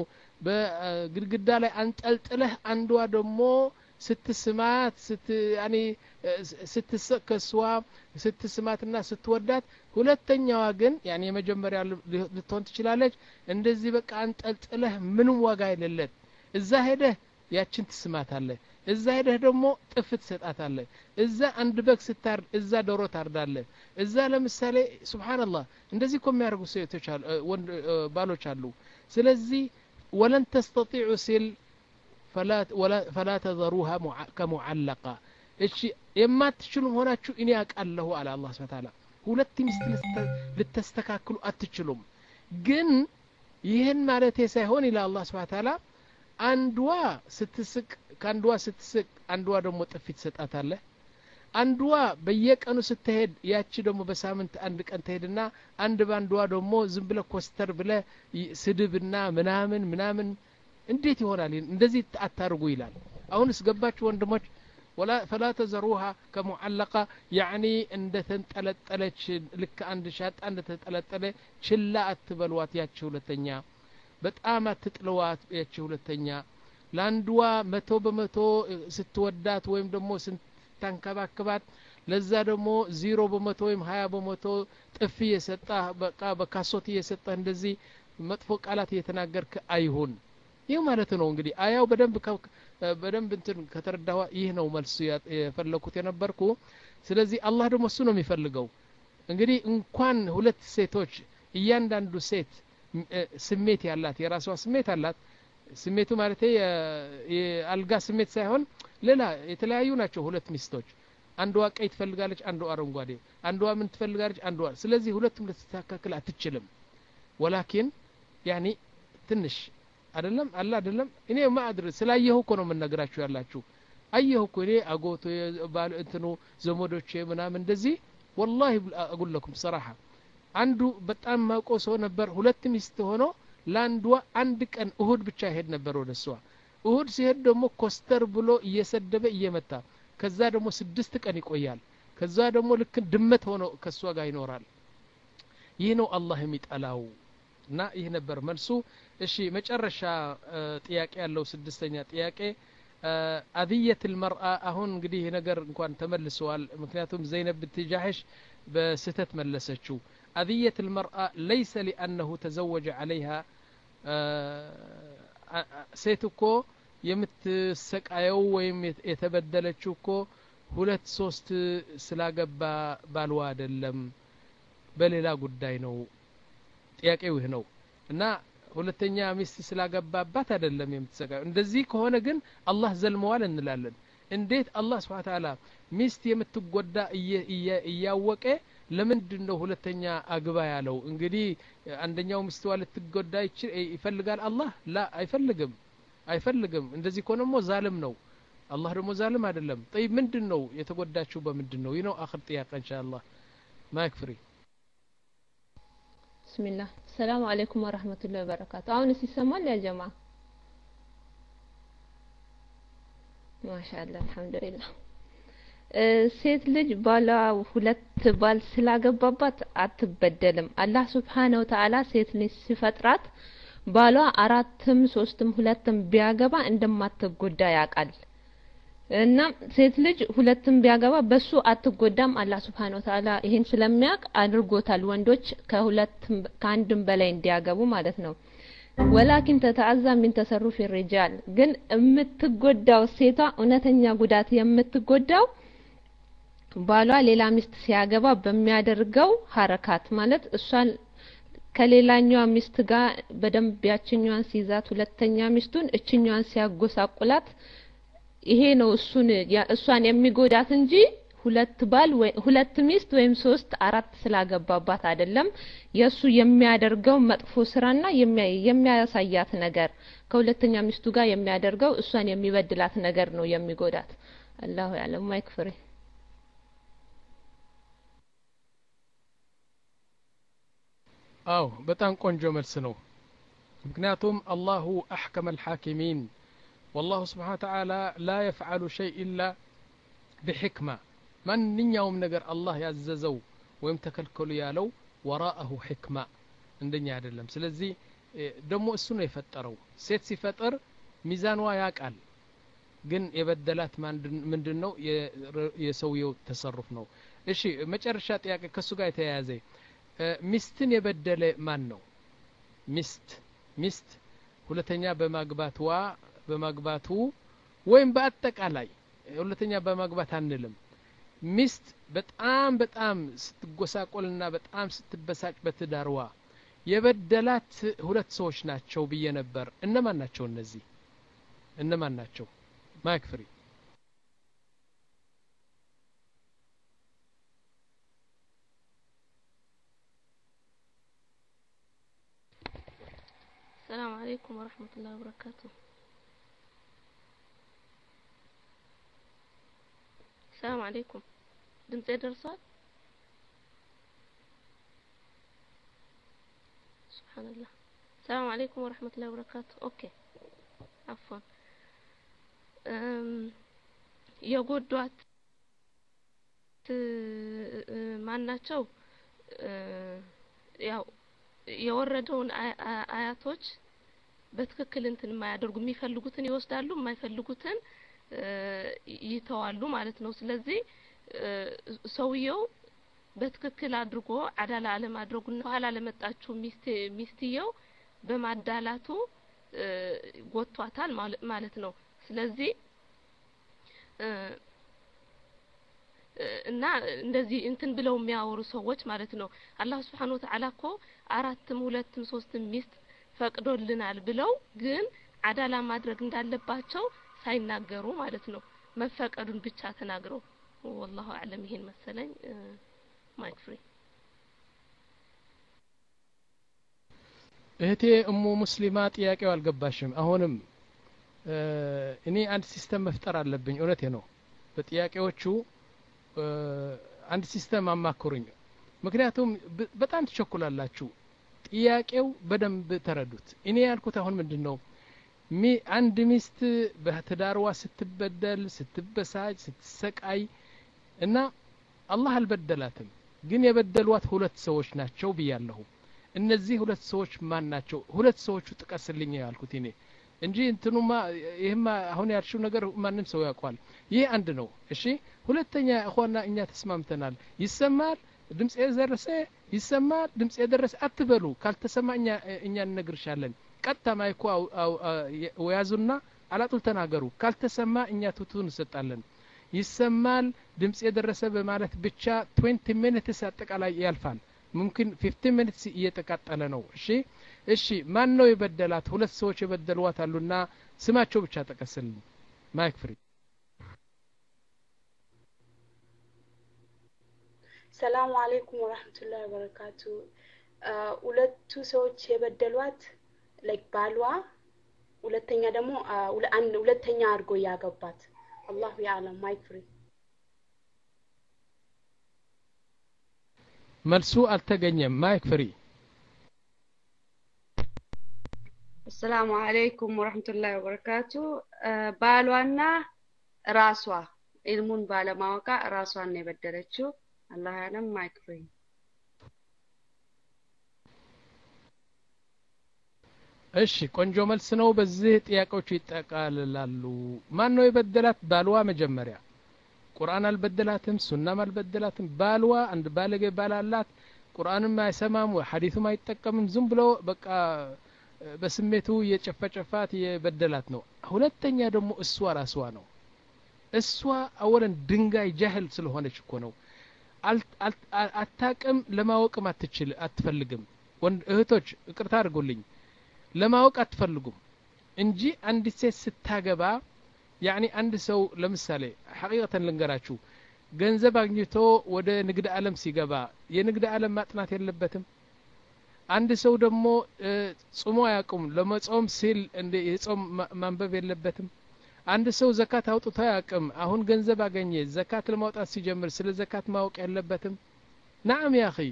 بقدقدا لا أنت له عندوا دمو ست سمات ست يعني ست كسوا ست سمات الناس ስትወዳት ሁለተኛዋ ግን ያኔ የመጀመሪያ ልትሆን ትችላለች እንደዚህ በቃ አንጠልጥለህ ምንም ዋጋ የሌለት እዛ ሄደህ ያችን ትስማታለህ እዛ ሄደህ ደግሞ ጥፍት ትሰጣታለህ እዛ አንድ በግ ስታርድ እዛ ዶሮ ታርዳለህ እዛ ለምሳሌ ሱብሃንአላህ እንደዚህ እኮ የሚያደርጉ ሴቶች አሉ ባሎች አሉ ስለዚህ ወለን ተስተጢዑ ሲል فلا ولا فلا تذروها كمعلقة እሺ የማትችሉም ሆናችሁ እኔ አውቃለሁ አለ አላህ Subhanahu Ta'ala ሁለት ሚስት ልተስተካክሉ አትችሉም ግን ይሄን ማለት ሳይሆን ኢላ አላህ Subhanahu Ta'ala አንዷ ስትስቅ ካንዷ ስትስቅ አንዷ ደግሞ ጥፊት ሰጣታለ አንዷ በየቀኑ ስትሄድ ያቺ ደግሞ በሳምንት አንድ ቀን ትሄድና አንድ ባንዷ ደግሞ ዝም ብለ ኮስተር ብለ ስድብና ምናምን ምናምን እንዴት ይሆናል እንደዚህ አታርጉ ይላል አሁንስ ገባችሁ ወንድሞች ولا فلا تزروها كمعلقة يعني عند تنطلطلش لك عند شاط عند تنطلطله چلا اتبلوات ያቺ ሁለተኛ በጣም አትጥለዋት ያቺ ሁለተኛ ላንድዋ መቶ በመቶ ስትወዳት ወይም ደግሞ ስንታንከባከባት ለዛ ደግሞ ዜሮ በመቶ ወይም ሃያ በመቶ ጥፊ የሰጣ በቃ በካሶት የሰጣ እንደዚህ መጥፎ ቃላት እየተናገርክ አይሁን ይህ ማለት ነው እንግዲህ አያው በደንብ በደንብ እንትን ከተረዳዋ ይህ ነው መልሱ የፈለኩት የነበርኩ ስለዚህ አላህ ደግሞ እሱ ነው የሚፈልገው እንግዲህ እንኳን ሁለት ሴቶች እያንዳንዱ ሴት ስሜት ያላት የራሷ ስሜት አላት ስሜቱ ማለት የአልጋ ስሜት ሳይሆን ሌላ የተለያዩ ናቸው ሁለት ሚስቶች አንዷ ቀይ ትፈልጋለች አንዷ አረንጓዴ አንዷ ምን ትፈልጋለች አንዷ ስለዚህ ሁለቱም ልትስተካከል አትችልም ወላኪን ያኒ ትንሽ አይደለም አላ አይደለም እኔ ማድር ስላየሁ እኮ ነው መነግራችሁ ያላችሁ አየሁ እኮ እኔ አጎቶ ባል እንትኑ ዘመዶቼ ምናምን እንደዚህ والله اقول لكم صراحه አንዱ በጣም ማቆ ሰው ነበር ሁለት ሚስት ሆኖ ላንዷ አንድ ቀን እሁድ ብቻ ሄድ ነበር ወደሷ እሁድ ሲሄድ ደግሞ ኮስተር ብሎ እየሰደበ እየመታ ከዛ ደግሞ ስድስት ቀን ይቆያል ከዛ ደግሞ ልክ ድመት ሆኖ ከሷ ጋር ይኖራል ይህ ነው አላህ የሚጠላው እና ይህ ነበር መልሱ እሺ መጨረሻ ጥያቄ ያለው ስድስተኛ ጥያቄ አድየት المرأة አሁን እንግዲህ ነገር እንኳን ተመልሰዋል ምክንያቱም ዘይነብ ብትጃህሽ በስተት መለሰችው أذية المرأة ليس لأنه تزوج عليها سيتكو يمتسقايو ويم يتبدلچوكو ሁለት ሶስት ስላገባ ባልዋ አይደለም በሌላ ጉዳይ ነው ጥያቄው ይሄ ነው እና ሁለተኛ ሚስት ስላገባባት አይደለም የምትሰቃየው እንደዚህ ከሆነ ግን አላህ ዘልመዋል እንላለን እንዴት አላህ Subhanahu Wa Ta'ala ሚስት የምትጎዳ እያወቀ ለምንድነው ሁለተኛ አግባ ያለው እንግዲህ አንደኛው ሚስት ልትጎዳ ይፈልጋል አላህ ላ አይፈልግም አይፈልግም እንደዚህ ከሆነሞ ዛልም ነው አላህ ደግሞ ዛልም አይደለም طيب ምንድነው የተጎዳችው በምንድነው ይሄ ነው አخر ጥያቄ ኢንሻአላህ ማክፍሪ ብስሚላህ ሰላም አለይኩም ወራህመቱላሂ ወበረካቱ አሁን ሲሰማል ያ ጀማ ማሻአላህ አልহামዱሊላህ ሴት ልጅ ባላ ሁለት ባል ስላገባባት አትበደልም አላህ Subhanahu Wa Ta'ala ሴት ልጅ ሲፈጥራት ባሏ አራትም ሶስትም ሁለትም ቢያገባ እንደማትጎዳ ያቃል እና ሴት ልጅ ሁለትም ቢያገባ በሱ አትጎዳም አላህ Subhanahu Wa Ta'ala ይሄን ስለሚያቅ አድርጎታል ወንዶች ከሁለትም ከአንድም በላይ እንዲያገቡ ማለት ነው ولكن تتعزى من تصرف الرجال ግን የምትጎዳው ሴቷ እውነተኛ ጉዳት የምትጎዳው ባሏ ሌላ ሚስት ሲያገባ በሚያደርገው ሐረካት ማለት እሷን ከሌላኛው ሚስት ጋር በደንብ ያችኛዋን ሲይዛት ሁለተኛ ሚስቱን እችኛዋን ሲያጎሳቁላት ይሄ ነው እሱን እሷን የሚጎዳት እንጂ ሁለት ባል ወይ ሁለት ሚስት ወይም ሶስት አራት ስላገባባት አይደለም የሱ የሚያደርገው መጥፎ ስራና የሚያሳያት ነገር ከሁለተኛ ሚስቱ ጋር የሚያደርገው እሷን የሚበድላት ነገር ነው የሚጎዳት አላሁ ያለም ማይክፍሪ አው በጣም ቆንጆ መልስ ነው ምክንያቱም አላሁ አሕከመ الحاكمين والله سبحانه وتعالى لا يفعل شيء إلا بحكمة ማንኛውም ነገር አላህ ያዘዘው ወይም ተከልከሉ ያለው ወራአሁ ሕክማ እንደኛ አይደለም። ስለዚህ ደግሞ እሱ ነው የፈጠረው። ሴት ሲፈጠር ሚዛንዋ ያቃል፣ ግን የበደላት ምንድነው? የሰውየው ተሰሩፍ ነው። እሺ መጨረሻ ጥያቄ ከሱ ጋር የተያያዘ ሚስትን የበደለ ማን ነው? ሚስት ሚስት ሁለተኛ በማግባትዋ በማግባቱ ወይም በአጠቃላይ ሁለተኛ በማግባት አንልም። ሚስት በጣም በጣም ስትጎሳቆልና በጣም ስትበሳጭ በትዳርዋ የበደላት ሁለት ሰዎች ናቸው ብዬ ነበር። እነማን ናቸው እነዚህ? እነማን ናቸው? ማይክ ፍሪ። السلام عليكم ورحمة الله وبركاته. السلام عليكم. دمت درسات؟ سبحان الله. السلام عليكم ورحمة الله وبركاته. أوكي. عفوا. የጎዷት ማናቸው? ያው የወረደውን አያቶች በትክክል እንትን የማያደርጉ የሚፈልጉትን ይወስዳሉ፣ የማይፈልጉትን ይተዋሉ ማለት ነው። ስለዚህ ሰውየው በትክክል አድርጎ አዳላ አለማድረጉና ኋላ ለመጣችው ሚስት ሚስትየው በማዳላቱ ጎቷታል ማለት ነው። ስለዚህ እና እንደዚህ እንትን ብለው የሚያወሩ ሰዎች ማለት ነው አላህ Subhanahu Wa Ta'ala እኮ አራትም ሁለትም ሶስትም ሚስት ፈቅዶልናል ብለው ግን አዳላ ማድረግ እንዳለባቸው ሳይናገሩ ማለት ነው መፈቀዱን ብቻ ተናግረው والله اعلم ይሄን መሰለኝ። ማይክ ፍሪ። እህቴ እሙ ሙስሊማ ጥያቄው አልገባሽም። አሁንም እኔ አንድ ሲስተም መፍጠር አለብኝ። እውነቴ ነው። በጥያቄዎቹ አንድ ሲስተም አማክሩኝ። ምክንያቱም በጣም ትቸኩላላችሁ። ጥያቄው በደንብ ተረዱት። እኔ ያልኩት አሁን ምንድነው አንድ ሚስት በትዳርዋ ስትበደል ስትበሳጭ ስትሰቃይ እና አላህ አልበደላትም፣ ግን የበደሏት ሁለት ሰዎች ናቸው ብያለሁ። እነዚህ ሁለት ሰዎች ማን ናቸው? ሁለት ሰዎቹ ጥቀስልኝ ያልኩት እኔ እንጂ እንትኑማ ይሄማ አሁን ያልሽው ነገር ማንም ሰው ያውቃል። ይሄ አንድ ነው። እሺ ሁለተኛ እخوانا እኛ ተስማምተናል። ይሰማል ድምጽ የደረሰ ይሰማል ድምጽ የደረሰ አትበሉ። ካልተሰማኛ እኛ እንነግርሻለን። ቀጥታ ማይኩ ወያዙና አላጡል ተናገሩ። ካልተሰማ እኛ ቱቱን እንሰጣለን። ይሰማል ድምጽ የደረሰ በማለት ብቻ twenty minutes አጠቃላይ ያልፋል። ممكن fifteen minutes እየተቃጠለ ነው። እሺ እሺ ማን ነው የበደላት? ሁለት ሰዎች የበደሏት አሉና ስማቸው ብቻ ተቀስልኝ። ማይክ ፍሪ። ሰላም አለይኩም ወራህመቱላሂ ወበረካቱ። ሁለቱ ሰዎች የበደሏት ላይክ ባሏ ሁለተኛ ደግሞ ሁለተኛ አድርጎ ያገባት አላሁ ያለም። ማይክ ፍሪ። መልሱ አልተገኘም። ማይክ ፍሪ። السلام عليكم ورحمة الله وبركاته. ባሏና ራሷ ኢልሙን ባለማወቅ ራሷን ነው የበደለችው። አላህ ያለም። ማይክ ፍሪ። እሺ ቆንጆ መልስ ነው። በዚህ ጥያቄዎች ይጠቃልላሉ። ማን ነው የበደላት? ባልዋ መጀመሪያ። ቁርአን አልበደላትም፣ ሱናም አልበደላትም። ባልዋ አንድ ባለጌ ባላላት ቁርአንም አይሰማም ወሐዲስም አይጠቀምም። ዝም ብሎ በቃ በስሜቱ የጨፈጨፋት የበደላት ነው። ሁለተኛ ደግሞ እሷ ራስዋ ነው። እሷ አወለን ድንጋይ ጃህል ስለሆነች እኮ ነው። አታቅም፣ ለማወቅም አትችል አትፈልግም። ወንድ እህቶች ይቅርታ አድርጉልኝ፣ ለማወቅ አትፈልጉም እንጂ አንድ ሴት ስታገባ يعني አንድ ሰው ለምሳሌ ሐቂቀተን ልንገራችሁ ገንዘብ አግኝቶ ወደ ንግድ ዓለም ሲገባ የንግድ ዓለም ማጥናት የለበትም? አንድ ሰው ደግሞ ጾሞ ያቁም ለመጾም ሲል እንደ የጾም ማንበብ የለበትም? አንድ ሰው ዘካት አውጥቶ ያቅም አሁን ገንዘብ አገኘ ዘካት ለማውጣት ሲጀምር ስለ ዘካት ማወቅ የለበትም? نعم يا اخي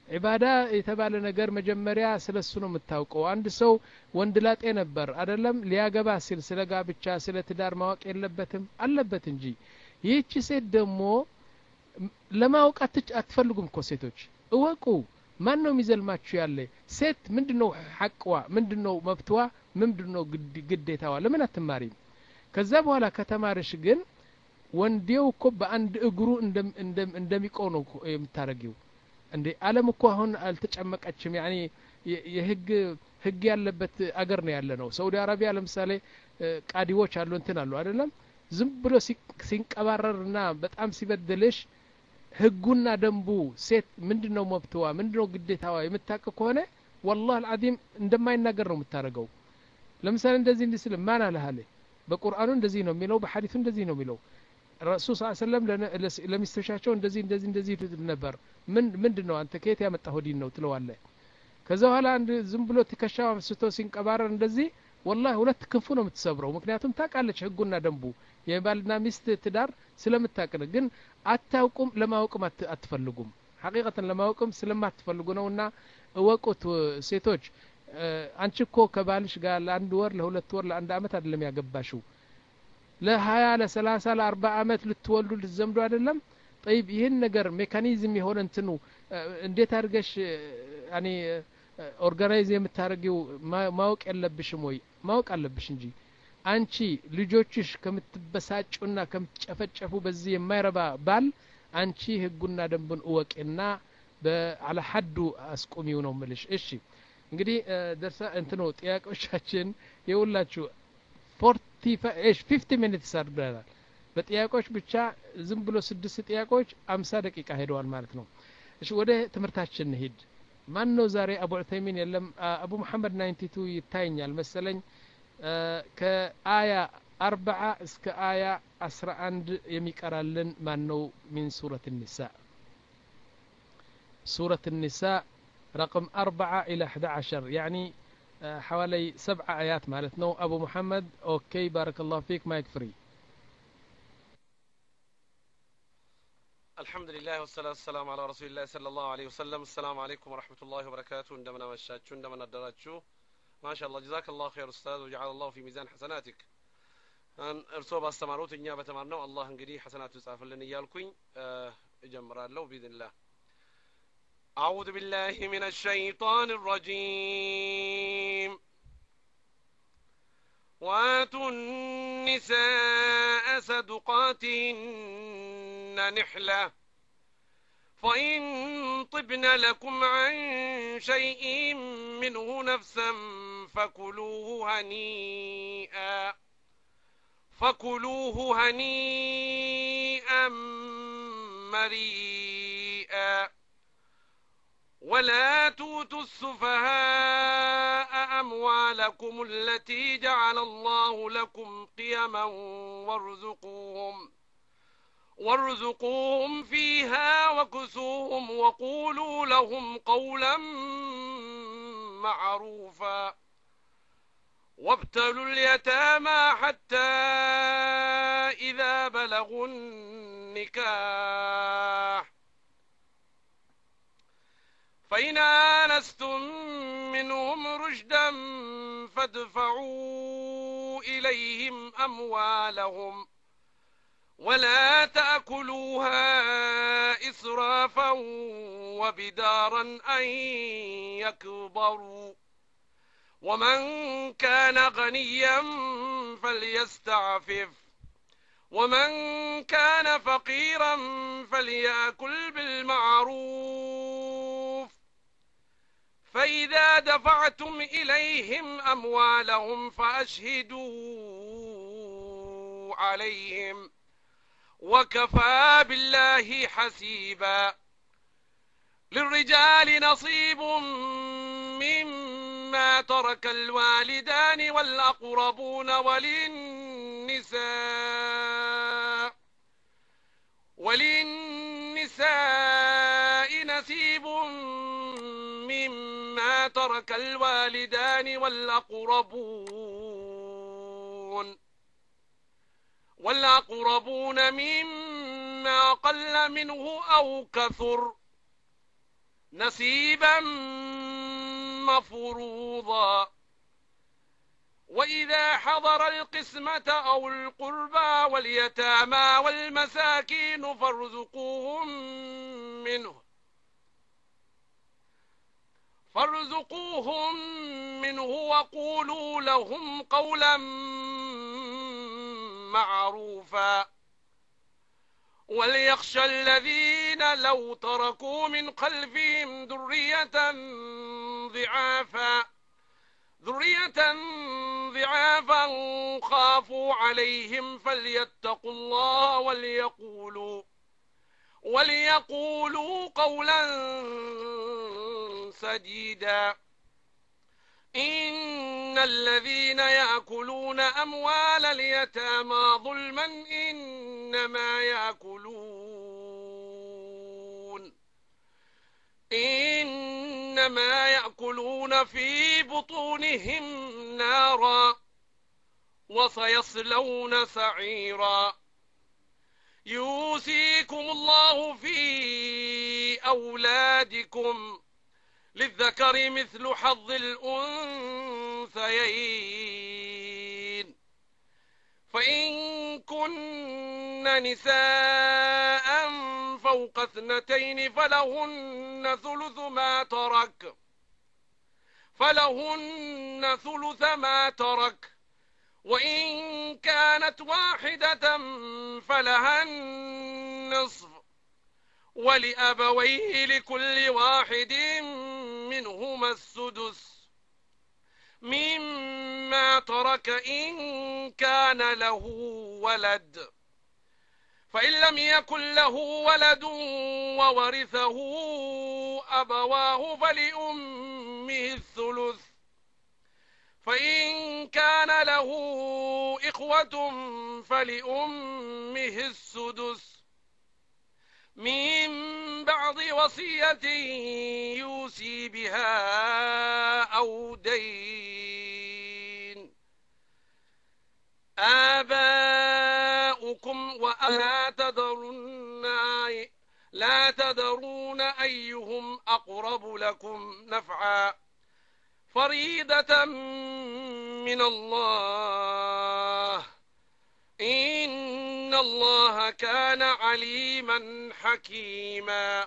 ዒባዳ የተባለ ነገር መጀመሪያ ስለሱ ነው የምታውቀው። አንድ ሰው ወንድ ላጤ ነበር አይደለም ሊያገባ ሲል ስለ ጋብቻ ስለ ትዳር ማወቅ የለበትም አለበት እንጂ። ይህች ሴት ደግሞ ለማወቅ አትፈልጉም እኮ ሴቶች እወቁ። ማን ነው የሚዘልማችሁ ያለ ሴት ምንድነው ሐቅዋ ምንድነው መብትዋ ምንድነው ግዴታዋ ለምን አትማሪም? ከዛ በኋላ ከተማርሽ ግን ወንዴው እኮ በአንድ እግሩ እንደሚቆም ነው የምታረጊው። እንዴ ዓለም እኮ አሁን አልተጨመቀችም። ያኒ የህግ ህግ ያለበት አገር ነው ያለ ነው። ሳውዲ አረቢያ ለምሳሌ ቃዲዎች አሉ እንትን አሉ አይደለም ዝም ብሎ ሲንቀባረርና በጣም ሲበደልሽ ህጉና ደንቡ ሴት ምንድነው መብትዋ ምንድነው ግዴታዋ የምታውቅ ከሆነ والله العظيم እንደማይናገር ነው የምታረገው። ለምሳሌ እንደዚህ እንዲስል ማን አለሃለ በቁርአኑ እንደዚህ ነው የሚለው በሐዲሱ እንደዚህ ነው የሚለው ረሱል ሰለላሁ ዐለይሂ ወሰለም ለሚስቶቻቸው እንደዚህ እንደዚህ እንደዚህ ነበር። ምን ምንድነው አንተ ከየት ያመጣው ዲን ነው ትለዋለህ። ከዛ በኋላ አንድ ዝም ብሎ ትከሻው አምስቶ ሲንቀባረር እንደዚህ والله ሁለት ክንፉ ነው የምትሰብረው። ምክንያቱም ታውቃለች ህጉና ደንቡ የባልና ሚስት ትዳር ስለምታውቅ ግን አታውቁም ለማወቅም አትፈልጉም። ሐቂቀተን ለማወቅም ስለማትፈልጉ ነውና እወቁት ሴቶች። አንቺ እኮ ከባልሽ ጋር ለአንድ ወር ለሁለት ወር ለአንድ አመት አይደለም ያገባሽው ለሀያ ለሰላሳ ለአርባ አመት ልትወልዱ ልትዘምዱ አይደለም። طيب ይሄን ነገር ሜካኒዝም የሆነ እንትኑ እንዴት አድርገሽ ያኒ ኦርጋናይዝ የምታረጊው ማወቅ የለብሽም ወይ? ማወቅ አለብሽ እንጂ አንቺ ልጆችሽ ከምትበሳጩና ከምትጨፈጨፉ በዚህ የማይረባ ባል አንቺ ህጉና ደንቡን እወቂና በአለ ሐዱ አስቆሚው ነው ምልሽ። እሺ እንግዲህ ደርሳ እንትኑ ጥያቄዎቻችን የውላችሁ ፊፍቲ ሚኒትስ አድርገናል። በጥያቄዎች ብቻ ዝም ብሎ ስድስት ጥያቄዎች አምሳ ደቂቃ ሄደዋል ማለት ነው። እሺ ወደ ትምህርታችን እንሂድ። ማን ነው ዛሬ አቡ ዑተይሚን የለም አቡ መሐመድ ዘጠና ሁለት ይታየኛል መሰለኝ። ከአያ አርባዓ እስከ አያ አስራ አንድ የሚቀራልን ማን ነው? ሚን ሱረት النساء ሱረት النساء رقم أربعة إلى أحد عشر يعني حوالي سبع آيات مالتنا. أبو محمد أوكي بارك الله فيك ما يكفري. الحمد لله والصلاة والسلام على رسول الله صلى الله عليه وسلم. السلام عليكم ورحمة الله وبركاته. عندما مشاتشو عندما ندراتشو ما شاء الله جزاك الله خير أستاذ وجعل الله في ميزان حسناتك. أن أرسو باستمروت إنيا بتمرنا الله انقدي حسنات يصعف لنا إيالكوين اجمر الله بإذن الله. أعوذ بالله من الشيطان الرجيم. وآتوا النساء صدقاتهن نحلة فإن طبن لكم عن شيء منه نفسا فكلوه هنيئا فكلوه هنيئا مريئا ولا توتوا السفهاء أموالكم التي جعل الله لكم قيما وارزقوهم وارزقوهم فيها وكسوهم وقولوا لهم قولا معروفا وابتلوا اليتامى حتى إذا بلغوا النكاح فإن آنستم منهم رشدا فادفعوا إليهم أموالهم ولا تأكلوها إسرافا وبدارا أن يكبروا ومن كان غنيا فليستعفف ومن كان فقيرا فليأكل بالمعروف فإذا دفعتم إليهم أموالهم فأشهدوا عليهم وكفى بالله حسيبا للرجال نصيب مما ترك الوالدان والأقربون وللنساء وللنساء نصيب مما ترك الوالدان والأقربون والأقربون مما قل منه أو كثر نصيبا مفروضا وإذا حضر القسمة أو القربى واليتامى والمساكين فارزقوهم منه فارزقوهم منه وقولوا لهم قولا معروفا وليخشى الذين لو تركوا من خلفهم ذرية ضعافا ذرية ضعافا خافوا عليهم فليتقوا الله وليقولوا وليقولوا قولا سديدا إن الذين يأكلون أموال اليتامى ظلما إنما يأكلون إنما يأكلون في بطونهم نارا وسيصلون سعيرا يوصيكم الله في أولادكم للذكر مثل حظ الأنثيين فإن كن نساء فوق اثنتين فلهن ثلث ما ترك فلهن ثلث ما ترك وإن كانت واحدة فلها النصف ولأبويه لكل واحد منهما السدس مما ترك إن كان له ولد فإن لم يكن له ولد وورثه أبواه فلأمه الثلث فإن كان له إخوة فلأمه السدس من بعد وصية يوصي بها أو دين آباؤكم ولا تدرون لا تدرون أيهم أقرب لكم نفعا فريضة من الله إن الله كان عليما حكيما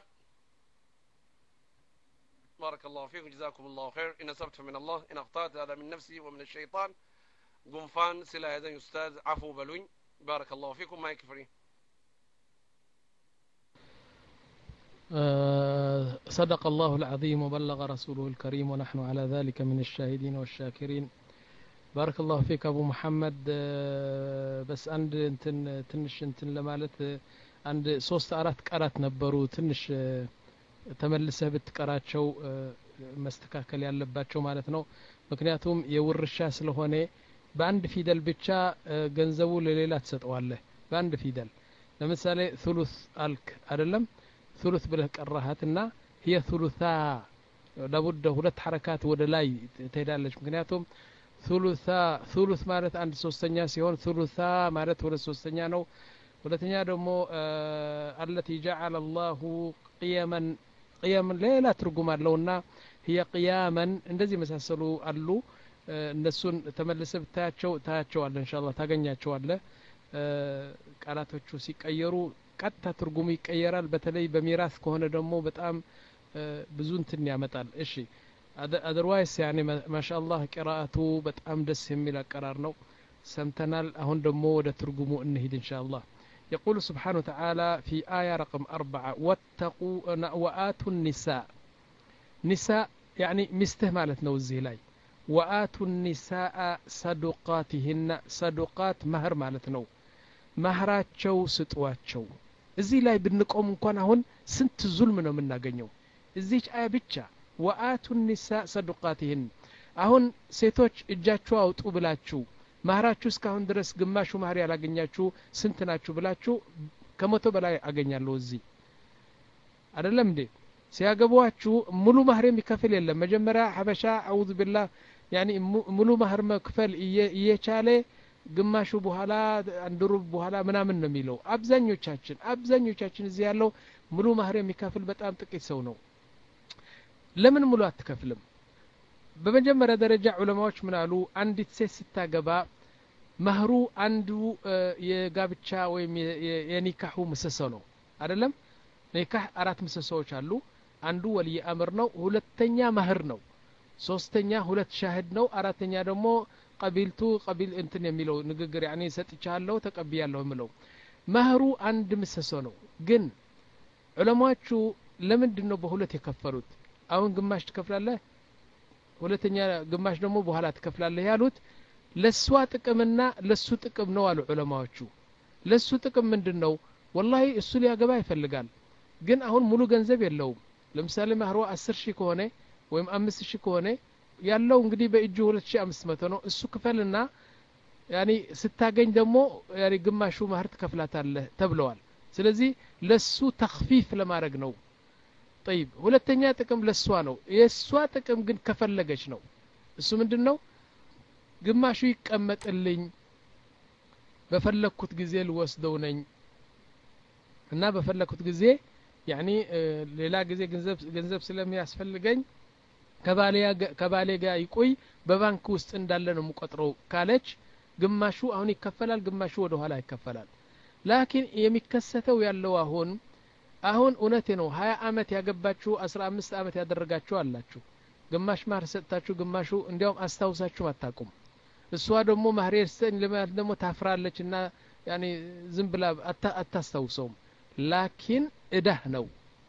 بارك الله فيكم جزاكم الله خير إن أصبت من الله إن أخطأت هذا من نفسي ومن الشيطان قنفان سلا هذا أستاذ عفو بلوين بارك الله فيكم ما يكفرين أه صدق الله العظيم وبلغ رسوله الكريم ونحن على ذلك من الشاهدين والشاكرين بارك الله فيك أبو محمد أه بس عند انتن تنش انتن لمالت عند صوست أرات قرات نبرو تنش أه تملسه بتقراتشو أه مستكاكل ያለባቸው ማለት ነው ምክንያቱም የውርሻ ስለሆነ በአንድ ፊደል ብቻ ገንዘቡ ለሌላ ተሰጠዋለህ በአንድ ፊደል ለምሳሌ ثلث አልክ አይደለም ثلث ብለህ ቀራሃትና هي ثلثا لابد ሁለት ሐረካት ወደ ላይ ትሄዳለች ምክንያቱም ثلثا ثلث ማለት አንድ ሶስተኛ ሲሆን ثلثا ማለት ሁለት ሶስተኛ ነው ሁለተኛ ደግሞ التي جعل الله قيما قيما ሌላ ትርጉም አለውና هي قياما እንደዚህ መሳሰሉ አሉ እነሱን ተመልሰህ ብታያቸው ታያቸዋለህ ኢንሻአላህ ታገኛቸዋለህ ቃላቶቹ ሲቀየሩ ቀጥታ ትርጉሙ ይቀየራል በተለይ በሚራስ ከሆነ ደግሞ በጣም ብዙ እንትን ያመጣል እሺ otherwise يعني ما شاء الله قراءته በጣም ደስ የሚል አቀራር ነው ሰምተናል አሁን ደግሞ ወደ ትርጉሙ እንሂድ ኢንሻአላህ يقول سبحانه وتعالى في آية رقم أربعة واتقوا وآتوا النساء نساء يعني مسته مالتنا وزي لاي وآتوا النساء صدقاتهن صدقات مهر مالتنا مهراتشو ستواتشو እዚህ ላይ ብንቆም እንኳን አሁን ስንት ዙልም ነው የምናገኘው እዚች አያ ብቻ ወአቱ النساء صدقاتهن አሁን ሴቶች እጃችሁ አውጡ ብላችሁ ማህራችሁ እስካሁን ድረስ ግማሹ ማህር ያላገኛችሁ ስንት ናችሁ ብላችሁ ከመቶ በላይ አገኛለሁ እዚህ አይደለም እንዴ ሲያገቧችሁ ሙሉ ማህር የሚከፍል የለም መጀመሪያ ሐበሻ አውዝ ቢላህ يعني ሙሉ ማህር መክፈል እየቻለ ግማሹ በኋላ አንድሩብ በኋላ ምናምን ነው የሚለው አብዛኞቻችን አብዛኞቻችን እዚህ ያለው ሙሉ ማህር የሚከፍል በጣም ጥቂት ሰው ነው ለምን ሙሉ አትከፍልም? በመጀመሪያ ደረጃ ዑለማዎች ምን አሉ? አንዲት ሴት ስታገባ መህሩ አንዱ የጋብቻ ወይም የኒካሁ ምሰሶ ነው አይደለም? ኒካህ አራት ምሰሶዎች አሉ። አንዱ ወልይ አምር ነው፣ ሁለተኛ መህር ነው፣ ሶስተኛ ሁለት ሻህድ ነው፣ አራተኛ ደግሞ ቀቢልቱ ቀቢል እንትን የሚለው ንግግር ያኔ ሰጥቻለሁ ተቀብያለሁ የሚለው መህሩ አንድ ምሰሶ ነው። ግን ዑለማዎቹ ለምንድን ነው በሁለት የከፈሉት? አሁን ግማሽ ትከፍላለህ፣ ሁለተኛ ግማሽ ደግሞ በኋላ ትከፍላለህ ያሉት ለሷ ጥቅምና ለሱ ጥቅም ነው አሉ ዑለማዎቹ። ለሱ ጥቅም ምንድነው? ወላሂ እሱ ሊያገባ ይፈልጋል፣ ግን አሁን ሙሉ ገንዘብ የለውም። ለምሳሌ መህሩ አስር ሺህ ከሆነ ወይም አምስት ሺህ ከሆነ ያለው እንግዲህ በእጁ ሁለት ሺህ አምስት መቶ ነው። እሱ ክፈልና ያኒ ስታገኝ ደግሞ ያኒ ግማሹ መህር ትከፍላታለህ ተብለዋል። ስለዚህ ለሱ ተኽፊፍ ለማድረግ ነው። طيب ሁለተኛ ጥቅም ለሷ ነው። የሷ ጥቅም ግን ከፈለገች ነው። እሱ ምንድነው? ግማሹ ይቀመጥልኝ በፈለኩት ጊዜ ልወስደው ነኝ እና በፈለኩት ጊዜ ያኒ ሌላ ጊዜ ገንዘብ ገንዘብ ስለሚያስፈልገኝ ከባሌ ጋር ይቆይ በባንክ ውስጥ እንዳለ ነው የምቆጥረው ካለች ግማሹ አሁን ይከፈላል፣ ግማሹ ወደ ኋላ ይከፈላል። ላኪን የሚከሰተው ያለው አሁን አሁን እውነቴ ነው ሀያ አመት ያገባችሁ አስራ አምስት አመት ያደረጋችሁ አላችሁ። ግማሽ ማህር ሰጣችሁ፣ ግማሹ እንዲያውም አስታውሳችሁ አታውቁም። እሷ ደግሞ ማህር ሰጠኝ ለማለት ደግሞ ታፍራለችና ያኒ ዝም ብላ አታስታውሰውም። ላኪን እዳህ ነው።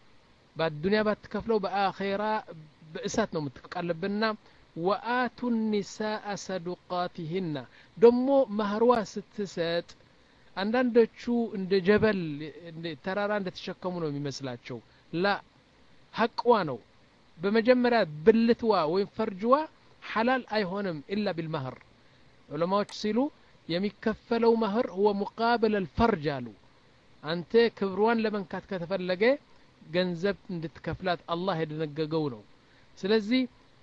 በዱንያ ባትከፍለው በአኺራ በእሳት ነው የምትቀልብና ወአቱ النساء صدقاتهن ደግሞ ማህርዋ ስትሰጥ አንዳንዶቹ እንደ ጀበል እንደ ተራራ እንደተሸከሙ ነው የሚመስላቸው። ላ ሐቅዋ ነው። በመጀመሪያ ብልትዋ ወይም ፈርጅዋ ሐላል አይሆንም ኢላ بالمهر። ዑለማዎች ሲሉ የሚከፈለው መህር هو مقابل الفرج አሉ። አንተ ክብሯን ለመንካት ከተፈለገ ገንዘብ እንድትከፍላት አላህ የደነገገው ነው። ስለዚህ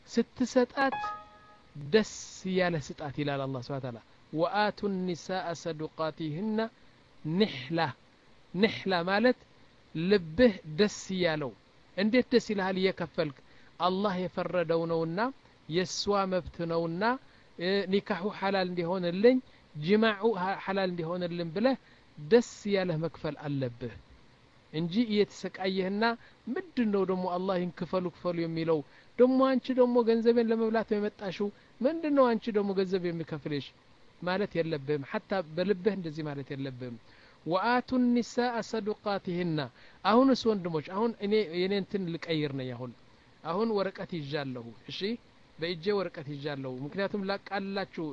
ስትሰጣት ደስ ያለ ስጣት ይላል አላህ Subhanahu Wa Ta'ala። ወአቱ النساء صدقاتهن نحلة نحلة ማለት ልብህ ደስ ያለው። እንዴት ደስ ይላል? የከፈልክ አላህ የፈረደው ነውና የሷ መብት ነውና ኒካሁ ሐላል እንዲሆንልኝ ጅማዑ ሐላል እንዲሆንልኝ ብለህ ደስ ያለህ መክፈል አለብህ እንጂ እየተሰቃየህና ምንድነው ደግሞ አላህ ይንከፈሉ ክፈሉ የሚለው ደግሞ አንቺ ደግሞ ገንዘቤን ለመብላት የመጣሽው ምንድነው አንቺ ደግሞ ገንዘብ የሚከፍልሽ ማለት የለብህም። حتى በልብህ እንደዚህ ማለት የለብህም። ወአቱ النساء صدقاتهن አሁንስ ወንድሞች አሁን እኔ የኔን እንትን ልቀይር ነው አሁን አሁን ወረቀት ይዣለሁ። እሺ በእጄ ወረቀት ይዣለሁ። ምክንያቱም ላቃላችሁ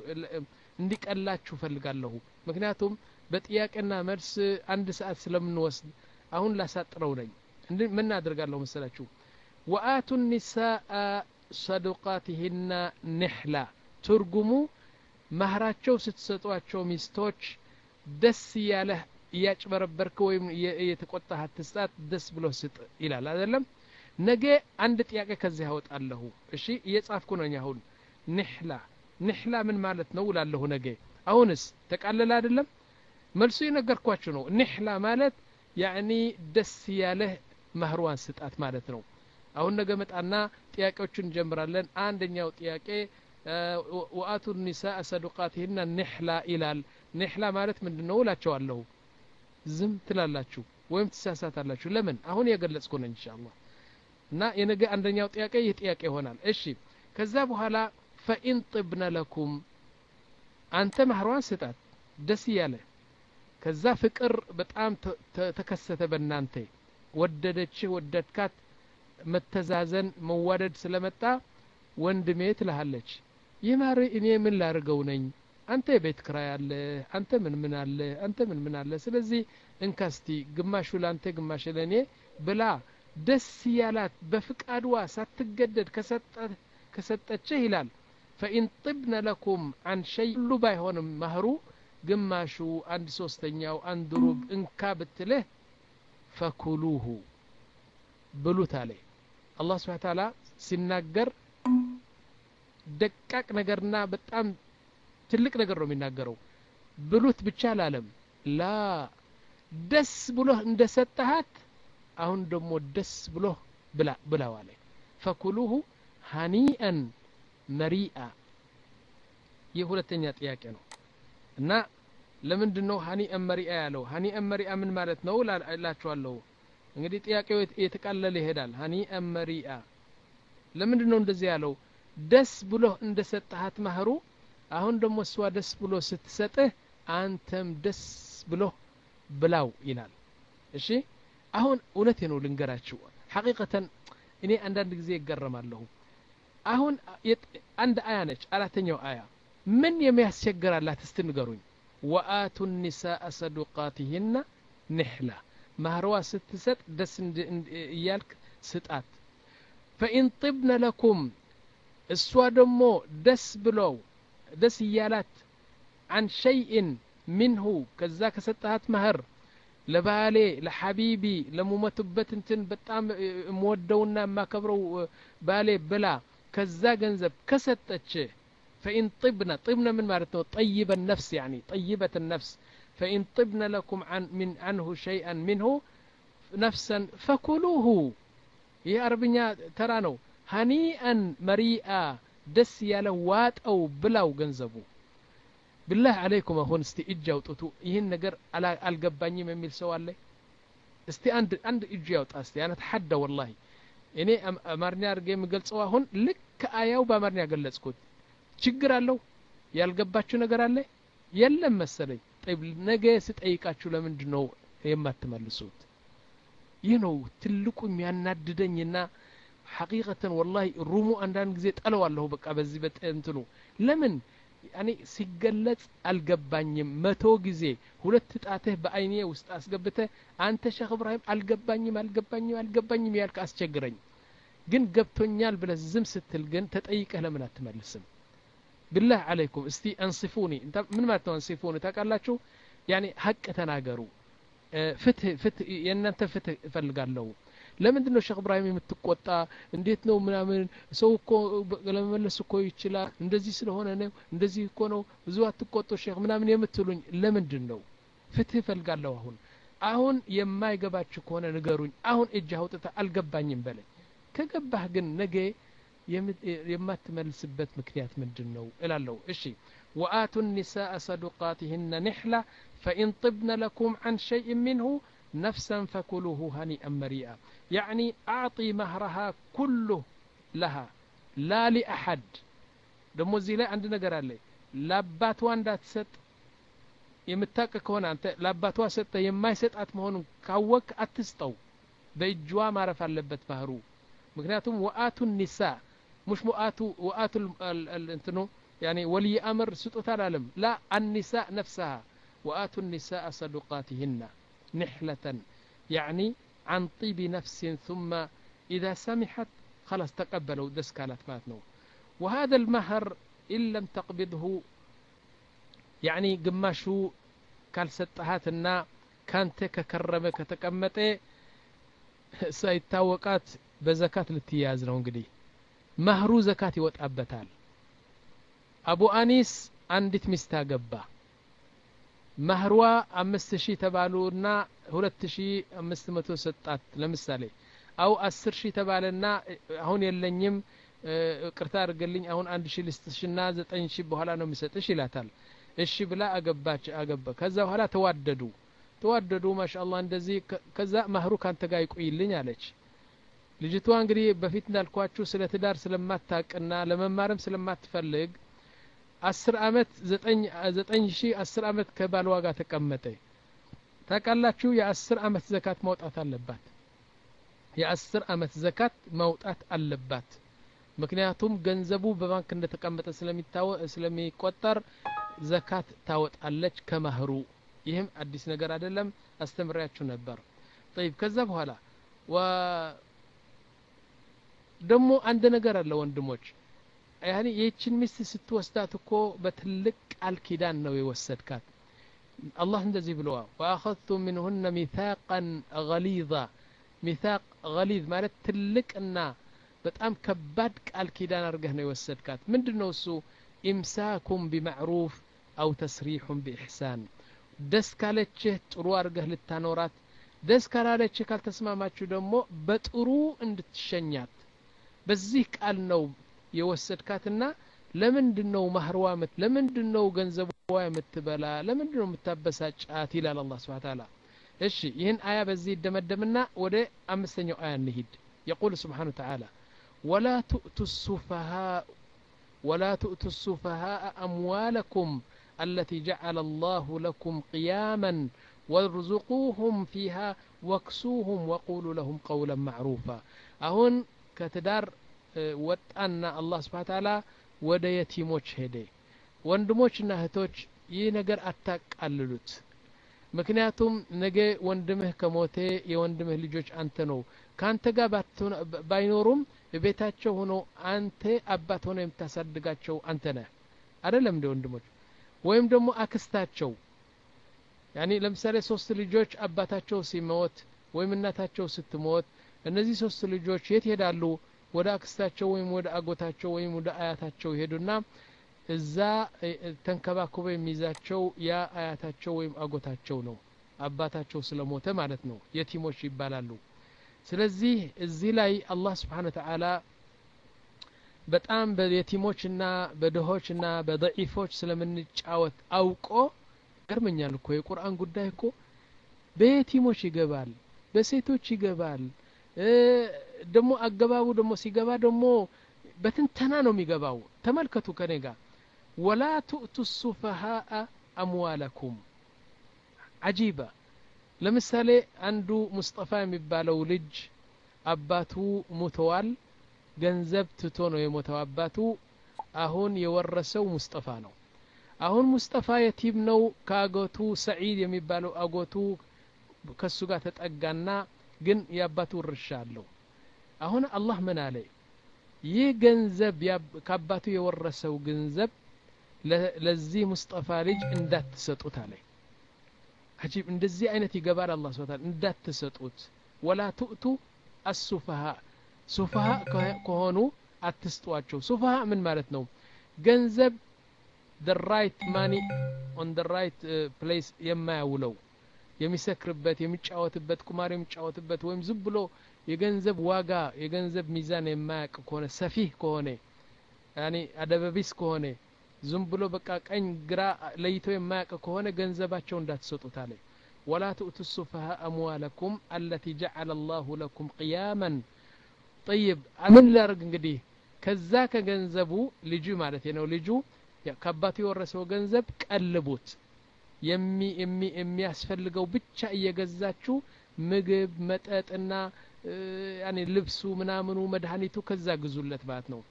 እንዲቀላችሁ ፈልጋለሁ። ምክንያቱም በጥያቄና መልስ አንድ ሰዓት ስለምንወስድ አሁን ላሳጥረው ነኝ። ምን አደርጋለሁ መሰላችሁ? ወአቱ النساء صدقاتهن نحلة ትርጉሙ ማህራቸው ስትሰጧቸው ሚስቶች ደስ ያለህ ያጭበረበርክ ወይም የተቆጣህ አትስጣት፣ ደስ ብሎ ስጥ ይላል አይደለም? ነገ አንድ ጥያቄ ከዚህ ያወጣለሁ። እሺ እየጻፍኩ ነኝ አሁን። ንህላ ንህላ ምን ማለት ነው እላለሁ ነገ። አሁንስ ተቃለለ አይደለም? መልሱ የነገርኳችሁ ነው። ንህላ ማለት ያኒ ደስ ያለህ ማህሯን ስጣት ማለት ነው። አሁን ነገ መጣና ጥያቄዎችን እንጀምራለን። አንደኛው ጥያቄ ወአቱ النساء صدقاتهن نحلة ይላል። ንህላ ማለት ምንድነው እላችኋለሁ። ዝም ትላላችሁ ወይም ትሳሳታላችሁ። ለምን? አሁን የገለጽኩ ነኝ ኢንሻአላህ። እና የነገ አንደኛው ጥያቄ ይህ ጥያቄ ይሆናል። እሺ ከዛ በኋላ فإن طبن لكم አንተ ማህሯን ስጣት ደስ ያለ ከዛ ፍቅር በጣም ተከሰተ በእናንተ ወደደች ወደድካት መተዛዘን መዋደድ ስለመጣ ወንድሜ ትልሃለች ይማር እኔ ምን ላርገው ነኝ አንተ ቤት ክራይ አለ አንተ ምን ምን አለ አንተ ምን ምን አለ ስለዚህ እንካስቲ ግማሹ ላንተ ግማሽ ለኔ ብላ ደስ ያላት በፍቃድዋ ሳትገደድ ከሰጠ ከሰጠች ይላል فإن طبن لكم عن شيء ሁሉ ባይሆንም ማህሩ ግማሹ አንድ ሶስተኛው አንድ ሩብ እንካ ብትልህ فكلوه ብሉት አለ አላህ Subhanahu Wa Ta'ala ሲናገር ደቃቅ ነገርና በጣም ትልቅ ነገር ነው የሚናገረው። ብሉት ብቻ አላለም። ላ ደስ ብሎ እንደሰጣሃት አሁን ደግሞ ደስ ብሎ ብላ ብላው አለ። ፈኩሉሁ ሀኒአን መሪአ ይህ ሁለተኛ ጥያቄ ነው እና ለምንድን ነው ሀኒአን መሪአ ያለው ሀኒአን መሪአ ምን ማለት ነው እላችኋለሁ እንግዲህ ጥያቄው የተቃለለ ይሄዳል ሀኒአን መሪአ ለምንድን ነው እንደዚህ ያለው ደስ ብሎ እንደሰጣሃት ማህሩ አሁን ደግሞ እሷ ደስ ብሎ ስትሰጥህ አንተም ደስ ብሎ ብላው ይላል እሺ አሁን እውነቴ ነው ልንገራችሁ ሐቂቀተን እኔ አንዳንድ ጊዜ ይገረማለሁ አሁን አንድ አያ ነች አራተኛው አያ ምን የሚያስቸግራላት እስቲ ንገሩኝ ወአቱ النساء صدقاتهن نحلة ማህሯ ስትሰጥ ደስ እያልክ ስጣት فإن طبن لكم እሷ ደግሞ ደስ ብለው ደስ እያላት عن شيء منه ከዛ ከሰጣት ማህር ለባሌ ለሐቢቢ ለሙመቱበት እንትን በጣም ሞደውና ማከብረው ባሌ ብላ ከዛ ገንዘብ ከሰጠች فإن طبن طبن من معناته طيب النفس يعني طيبة النفس فإن طبن لكم عن من عنه شيئا منه نفسا فكلوه يا عربኛ ተራ ነው هنيئا مريئا ደስ ያለው ዋጠው ብላው ገንዘቡ بالله عليكم አሁን እስቲ እጅ አውጥቱ ይሄን ነገር አልገባኝም የሚል ሰው አለ እስቲ አንድ አንድ እጅ ያውጣ እስቲ انا ተሐዳ والله እኔ አማርኛ አርገ የምገልጸው አሁን ልክ አያው በአማርኛ ገለጽኩት ችግር አለው ያልገባችሁ ነገር አለ የለም መሰለኝ طيب ነገ ስጠይቃችሁ ለምንድን ነው የማትመልሱት ይህ ነው ትልቁ የሚያናድደኝና ሐቂቀተን والله ሩሙ አንዳንድ ጊዜ ጠለዋለሁ በቃ በዚህ በእንትኑ ለምን ያኔ ሲገለጽ አልገባኝም መቶ ጊዜ ሁለት ጣትህ በአይኔ ውስጥ አስገብተህ አንተ ሼኽ ኢብራሂም አልገባኝም አልገባኝም አልገባኝም ያልክ አስቸግረኝ ግን ገብቶኛል ብለህ ዝም ስትል ግን ተጠይቀህ ለምን አትመልስም بالله عليكم استي انصفوني انت من ما تنصفوني ታውቃላችሁ يعني ሐቅ ተናገሩ ፍትህ ፍትህ የእናንተ ፍትህ እፈልጋለሁ ለምንድን ነው ሼኽ ኢብራሂም የምትቆጣ እንዴት ነው ምናምን ሰው እኮ ለመመለስ እኮ ይችላል እንደዚህ ስለሆነ ነው እንደዚህ እኮ ነው ብዙ አትቆጡ ሼኽ ምናምን የምትሉኝ ለምንድን ነው ፍትህ እፈልጋለሁ አሁን አሁን የማይገባችሁ ከሆነ ንገሩኝ አሁን እጅ አውጥታ አልገባኝም በለኝ ከገባህ ግን ነገ የማትመልስበት ምክንያት ምንድነው እላለሁ እሺ وآتوا النساء صدقاتهن نحلة فإن طبن لكم عن شيء منه نفسا فكلوه هنيئا مريئا يعني أعطي مهرها كله لها لا لأحد دمو زي لا عندنا قرار لي لاباتوا عندها تسط يمتاك كون أنت لاباتوا ست يماي ست أتمهون كوك أتستو بيجوا ما رفع اللبت مهرو مكنياتهم وآتوا النساء مش مؤاتوا وآتوا الانتنو يعني ولي أمر ستوت العالم لا النساء نفسها وآتوا النساء صدقاتهن نحلة يعني عن طيب نفس ثم إذا سمحت خلاص تقبلوا دسكالات ماتنو وهذا المهر إن لم تقبضه يعني قماشو كالستهاتنا كانت ككرمك كتكمتي سيتاوقات بزكاة الاتياز ነው እንግዲህ መህሩ ዘካት ይወጣበታል አቡ አኒስ አንዲት ሚስት አገባ መህሯ አምስት ሺህ ተባሉና ሁለት ሺህ አምስት መቶ ሰጣት ለምሳሌ አው አስር ሺህ ተባለና አሁን የለኝም ቅርታ አርገልኝ አሁን አንድ ሺህ ልስጥሽና ዘጠኝ ሺህ በኋላ ነው የሚሰጥሽ ይላታል እሺ ብላ አገባች አገባ ከዛ በኋላ ተዋደዱ ተዋደዱ ማሻአላህ እንደዚህ ከዛ መህሩ ካንተ ጋር ይቆይልኝ አለች ልጅቷ እንግዲህ በፊት እንዳልኳችሁ ስለ ትዳር ስለማታቀና ለመማርም ስለማትፈልግ አስር አመት ዘጠኝ ሺህ አስር አመት ከባል ዋጋ ተቀመጠ ታቃላችሁ የአስር አመት ዘካት ማውጣት አለባት የአስር አመት ዘካት ማውጣት አለባት ምክንያቱም ገንዘቡ በባንክ እንደተቀመጠ ስለሚታወ ስለሚቆጠር ዘካት ታወጣለች ከመህሩ ይህም አዲስ ነገር አይደለም አስተምሪያችሁ ነበር طيب ከዛ በኋላ ወ ደሞ አንድ ነገር አለ ወንድሞች ያኒ የቺን ሚስት ስትወስዳት እኮ በትልቅ ቃል ኪዳን ነው የወሰድካት አላህ እንደዚህ ብለዋል واخذتم منهن ميثاقا غليظا ميثاق غليظ ማለት ትልቅና በጣም ከባድ ቃል ኪዳን አርገህ ነው የወሰድካት ምንድነው እሱ ኢምሳኩም بمعروف او تسريح باحسان ደስ ካለችህ ጥሩ አርገህ ልታኖራት ደስ ካላለችህ ካልተስማማችሁ ደግሞ በጥሩ እንድትሸኛት በዚህ ቃል ነው የወሰድካትና ለምንድነው ማህርዋ ምት ለምንድነው ገንዘቧ የምትበላ ለምንድነው የምታበሳጫት ይላል አላህ Subhanahu Ta'ala እሺ ይህን አያ በዚህ ደመደምና ወደ አምስተኛው አያ እንሂድ يقول سبحانه وتعالى ولا تؤتوا السفهاء ولا تؤتوا السفهاء أموالكم التي جعل الله لكم قياما وارزقوهم فيها واكسوهم وقولوا لهم قولا معروفا أهون كتدار وطأنا الله سبحانه وتعالى ወደ የቲሞች ሄደ ወንድሞችና እህቶች ይህ ነገር አታቃልሉት ምክንያቱም ነገ ወንድምህ ከሞተ የወንድምህ ልጆች አንተ ነው ካንተ ጋር ባይኖሩም በቤታቸው ሆኖ አንተ አባት ሆነ የምታሳድጋቸው አንተ ነህ አይደለም እንደ ወንድሞች ወይም ደግሞ አክስታቸው ያኒ ለምሳሌ ሶስት ልጆች አባታቸው ሲሞት ወይም እናታቸው ስትሞት እነዚህ ሶስት ልጆች የት ሄዳሉ ወደ አክስታቸው ወይም ወደ አጎታቸው ወይም ወደ አያታቸው ይሄዱና እዛ ተንከባክቦ የሚይዛቸው ያ አያታቸው ወይም አጎታቸው ነው አባታቸው ስለሞተ ማለት ነው የቲሞች ይባላሉ ስለዚህ እዚህ ላይ አላህ Subhanahu Ta'ala በጣም በየቲሞችና በደሆችና በضعيፎች ስለምንጫወት አውቆ ገርመኛል እኮ የቁርአን ጉዳይ እኮ በየቲሞች ይገባል በሴቶች ይገባል ደሞ አገባቡ ደሞ ሲገባ ደሞ በትንተና ነው የሚገባው ተመልከቱ ከኔ ጋር ወላ ትኡቱ السفهاء اموالكم عجيبه ለምሳሌ አንዱ ሙስጠፋ የሚባለው ልጅ አባቱ ሞተዋል ገንዘብ ትቶ ነው የሞተው አባቱ አሁን የወረሰው ሙስጠፋ ነው አሁን ሙስጠፋ የቲም ነው ካጎቱ ሰዒድ የሚባለው አጎቱ ከሱ ጋር ተጠጋና ግን ያባቱ ርሻለው አሁን አላህ ምን አለ ይህ ገንዘብ ከአባቱ የወረሰው ገንዘብ ለዚህ ሙስጠፋ ልጅ እንዳትሰጡት አለ አጂብ እንደዚህ አይነት ይገባል አላህ Subhanahu እንዳትሰጡት ወላ ትኡቱ السفهاء ሱፋሃ ከሆኑ አትስጧቸው ሱፋሃ ምን ማለት ነው ገንዘብ the right money on the right uh, place የማያውለው የሚሰክርበት የሚጫወትበት ቁማር የሚጫወትበት ወይም ዝም ብሎ የገንዘብ ዋጋ የገንዘብ ሚዛን የማያውቅ ከሆነ ሰፊህ ከሆነ ያኒ አደበቢስ ከሆነ ዝም ብሎ በቃ ቀኝ ግራ ለይቶ የማያውቅ ከሆነ ገንዘባቸው እንዳትሰጡት አለ ولا تؤتوا السفهاء أموالكم التي جعل الله لكم قياما طيب ምን ላርግ እንግዲህ ከዛ ከገንዘቡ ልጁ ማለት ነው ልጁ ከአባቱ የወረሰው ገንዘብ ቀልቡት የሚ የሚ የሚያስፈልገው ብቻ እየገዛችሁ ምግብ መጠጥና ያኒ ልብሱ ምናምኑ መድኃኒቱ ከዛ ግዙለት ማለት ነው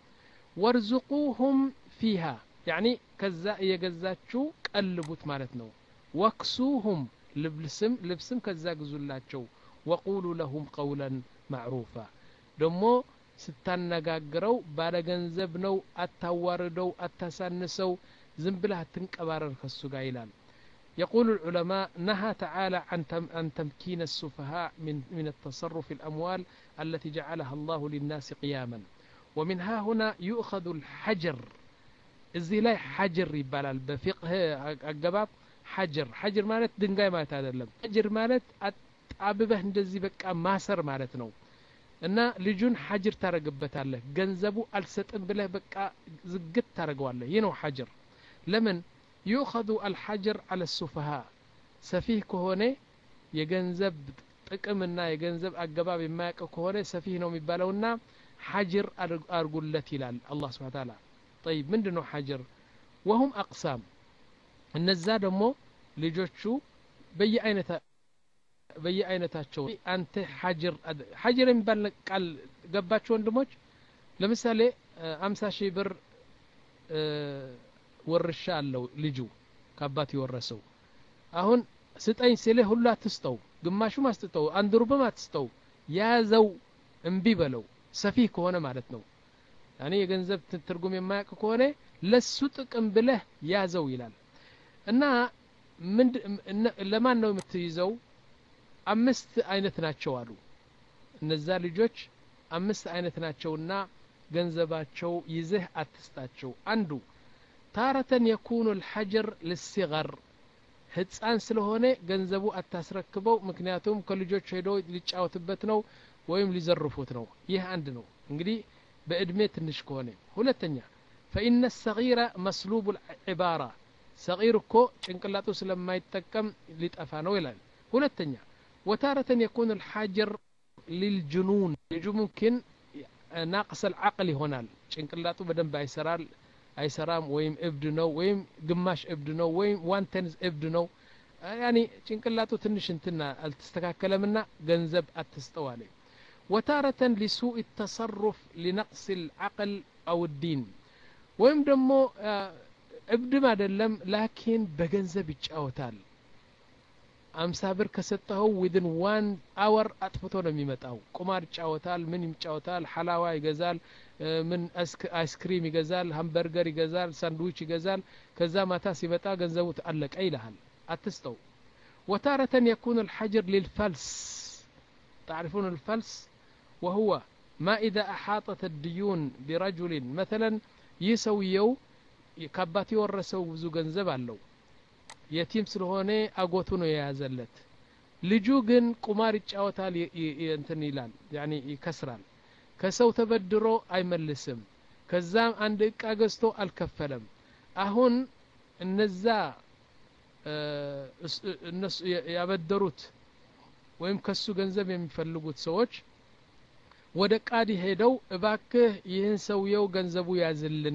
ወርዙቁሁም فيها ያኒ ከዛ እየገዛችሁ ቀልቡት ማለት ነው ወክሱሁም ልብስም ልብስም ከዛ ግዙላቸው وقولوا لهم قولا معروفا ደሞ ስታነጋግረው ባለ ገንዘብ ነው አታዋርደው አታሳንሰው ዝም ብለህ አትንቀባረር ከሱ ጋር ይላል يقول العلماء نهى تعالى عن عن تمكين السفهاء من من التصرف في الأموال التي جعلها الله للناس قياما ومنها هنا يؤخذ الحجر እዚህ ላይ حجر ይባላል በፍቅህ አገባብ حجر حجر ማለት ድንጋይ ማለት አይደለም حجر ማለት አጣብበህ እንደዚህ በቃ ማሰር ማለት ነው እና ልጁን حجر ታረግበታለህ ገንዘቡ አልሰጥም ብለህ በቃ ዝግት ታረጋዋለህ ይህ ነው حجر ለምን يؤخذ الحجر على السفهاء ሰፊህ ከሆነ የገንዘብ ጥቅምና የገንዘብ አገባብ የማያውቅ ከሆነ ሰፊህ ነው የሚባለውና حجر አርጉለት ይላል አላህ Subhanahu Ta'ala طيب ምንድነው حجر وهم اقسام እነዛ ደግሞ ልጆቹ በየአይነታ በየአይነታቸው አንተ حجر حجر የሚባል ቃል ገባችሁ ወንድሞች ለምሳሌ አምሳ ሺህ ብር ወርሻ አለው ልጁ ከአባቱ የወረሰው አሁን ስጠኝ ሲልህ ሁሉ አትስጠው ግማሹም አትስጠው አንድ ሩብም አትስጠው ያዘው እምቢ በለው ሰፊህ ከሆነ ማለት ነው ያኔ የገንዘብ ትርጉም የማያውቅ ከሆነ ለሱ ጥቅም ብለህ ያዘው ይላል እና ምን ለማን ነው የምትይዘው አምስት አይነት ናቸው አሉ እነዛ ልጆች አምስት አይነት ናቸውና ገንዘባቸው ይዘህ አትስጣቸው አንዱ ታረተን يكون الحجر للصغر ህፃን ስለሆነ ገንዘቡ አታስረክበው ምክንያቱም ከልጆች ሄዶ ሊጫወትበት ነው ወይም ሊዘርፉት ነው ይህ አንድ ነው እንግዲህ በእድሜ ትንሽ ከሆነ ሁለተኛ فإن الصغير مسلوب العبارة صغير እኮ ጭንቅላቱ ስለማይጠቀም ሊጠፋ ነው ይላል ሁለተኛ وتارة يكون الحاجر للجنون ልጁ ممكن ناقص العقل ይሆናል ጭንቅላቱ በደንብ አይሰራል አይሰራም ወይም እብድ ነው ወይም ግማሽ እብድ ነው ወይም ዋን ቴንዝ እብድ ነው ያኒ ጭንቅላቱ ትንሽ እንትና አልተስተካከለምና ገንዘብ አትስጠዋለ وتارة لسوء التصرف لنقص العقل أو الدين ወይም ደግሞ እብድም አይደለም ላኪን በገንዘብ ይጫወታል አምሳ ብር ከሰጠው within one hour አጥፍቶ ነው የሚመጣው ቁማር ይጫወታል ምን ይጫወታል ሐላዋ ይገዛል ምን አይስክሪም ይገዛል ሃምበርገር ይገዛል ሳንድዊች ይገዛል ከዛ ማታ ሲመጣ ገንዘቡ ተአለቀ ይላል አትስተው وتارة يكون الحجر للفلس تعرفون الفلس وهو ما إذا أحاطت الديون برجل مثلا يسويو كبات يورثው ብዙ ገንዘብ አለው የቲም ስለሆነ አጎቱ ነው የያዘለት ልጁ ግን ቁማር ይጫወታል እንትን ይላል ያኒ ይከስራል ከሰው ተበድሮ አይመልስም ከዛም አንድ እቃ ገዝቶ አልከፈለም አሁን እነዛ እነሱ ያበደሩት ወይም ከሱ ገንዘብ የሚፈልጉት ሰዎች ወደ ቃዲ ሄደው እባክህ ይህን ሰውየው ገንዘቡ ያዝልን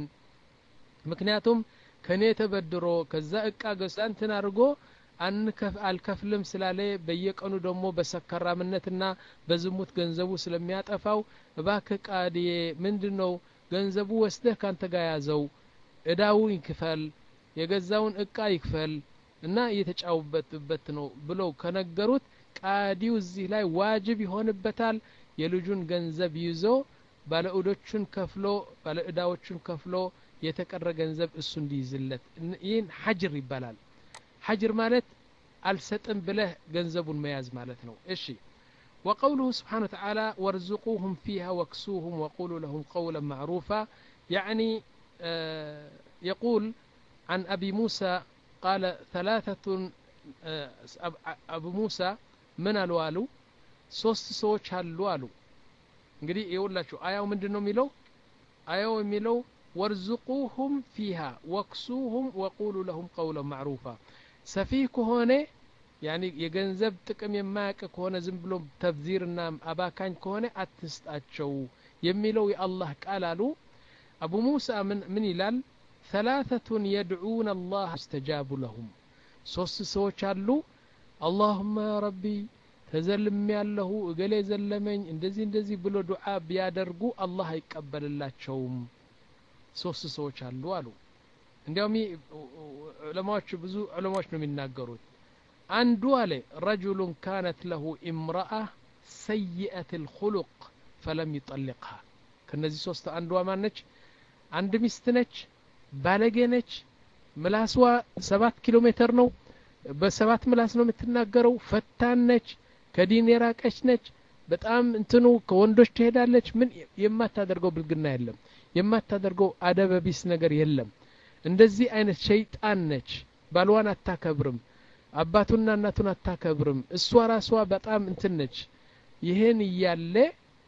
ምክንያቱም ከኔ ተበድሮ ከዛ እቃ ገዛንትን አርጎ አንከፍ አልከፍልም ስላለ በየቀኑ ደግሞ በሰከራምነትና በዝሙት ገንዘቡ ስለሚያጠፋው እባክህ ቃዲ ምንድነው ገንዘቡ ወስደህ ካንተ ጋር ያዘው እዳውን ይክፈል የገዛውን እቃ ይክፈል እና እየተጫውበትበት ነው ብለው ከነገሩት ቃዲው እዚህ ላይ ዋጅብ ይሆንበታል የልጁን ገንዘብ ይዞ ባለኡዶቹን ከፍሎ ባለእዳዎቹን ከፍሎ የተቀረ ገንዘብ እሱ እንዲይዝለት ይህን ሐጅር ይባላል ሐጅር ማለት አልሰጥም ብለህ ገንዘቡን መያዝ ማለት ነው እሺ وقوله سبحانه وتعالى وارزقوهم فيها واكسوهم وقولوا لهم قولا معروفا يعني آه يقول عن أبي موسى قال ثلاثة آه أبو موسى من الوالو ሶስት ሰዎች አሉ አሉ እንግዲህ ይኸውላችሁ አያው ምንድነው የሚለው አያው የሚለው ወርዝቁሁም فيها ወክሱሁም وقولوا لهم قولا معروفا ሰፊህ ከሆነ ያኒ የገንዘብ ጥቅም የማያውቅ ከሆነ ዝም ብሎ ተብዚርና አባካኝ ከሆነ አትስጣቸው የሚለው የአላህ ቃል አሉ አቡ ሙሳ ምን ምን ይላል ثلاثة يدعون الله استجاب لهم ሶስት ሰዎች አሉ اللهم يا ربي ተዘልም ያለው እገሌ ዘለመኝ እንደዚህ እንደዚህ ብሎ ዱዓ ቢያደርጉ አላህ አይቀበልላቸውም ሶስት ሰዎች አሉ አሉ እንዲያውም ዑለማዎች ብዙ ዑለማዎች ነው የሚናገሩት አንዱ አለ رجل كانت له امرأة سيئة الخلق فلم يطلقها ከነዚህ ሶስት አንዷ ማነች አንድ ሚስት ነች ባለጌ ነች ምላስዋ ሰባት ኪሎ ሜትር ነው በሰባት ምላስ ነው የምትናገረው ፈታን ነች ከዲን የራቀች ነች በጣም እንትኑ ከወንዶች ትሄዳለች ምን የማታደርገው ብልግና የለም የማታደርገው አደበቢስ ነገር የለም እንደዚህ አይነት ሸይጣን ነች ባልዋን አታከብርም አባቱና እናቱን አታከብርም እሷ ራሷ በጣም እንትን ነች ይሄን ያለ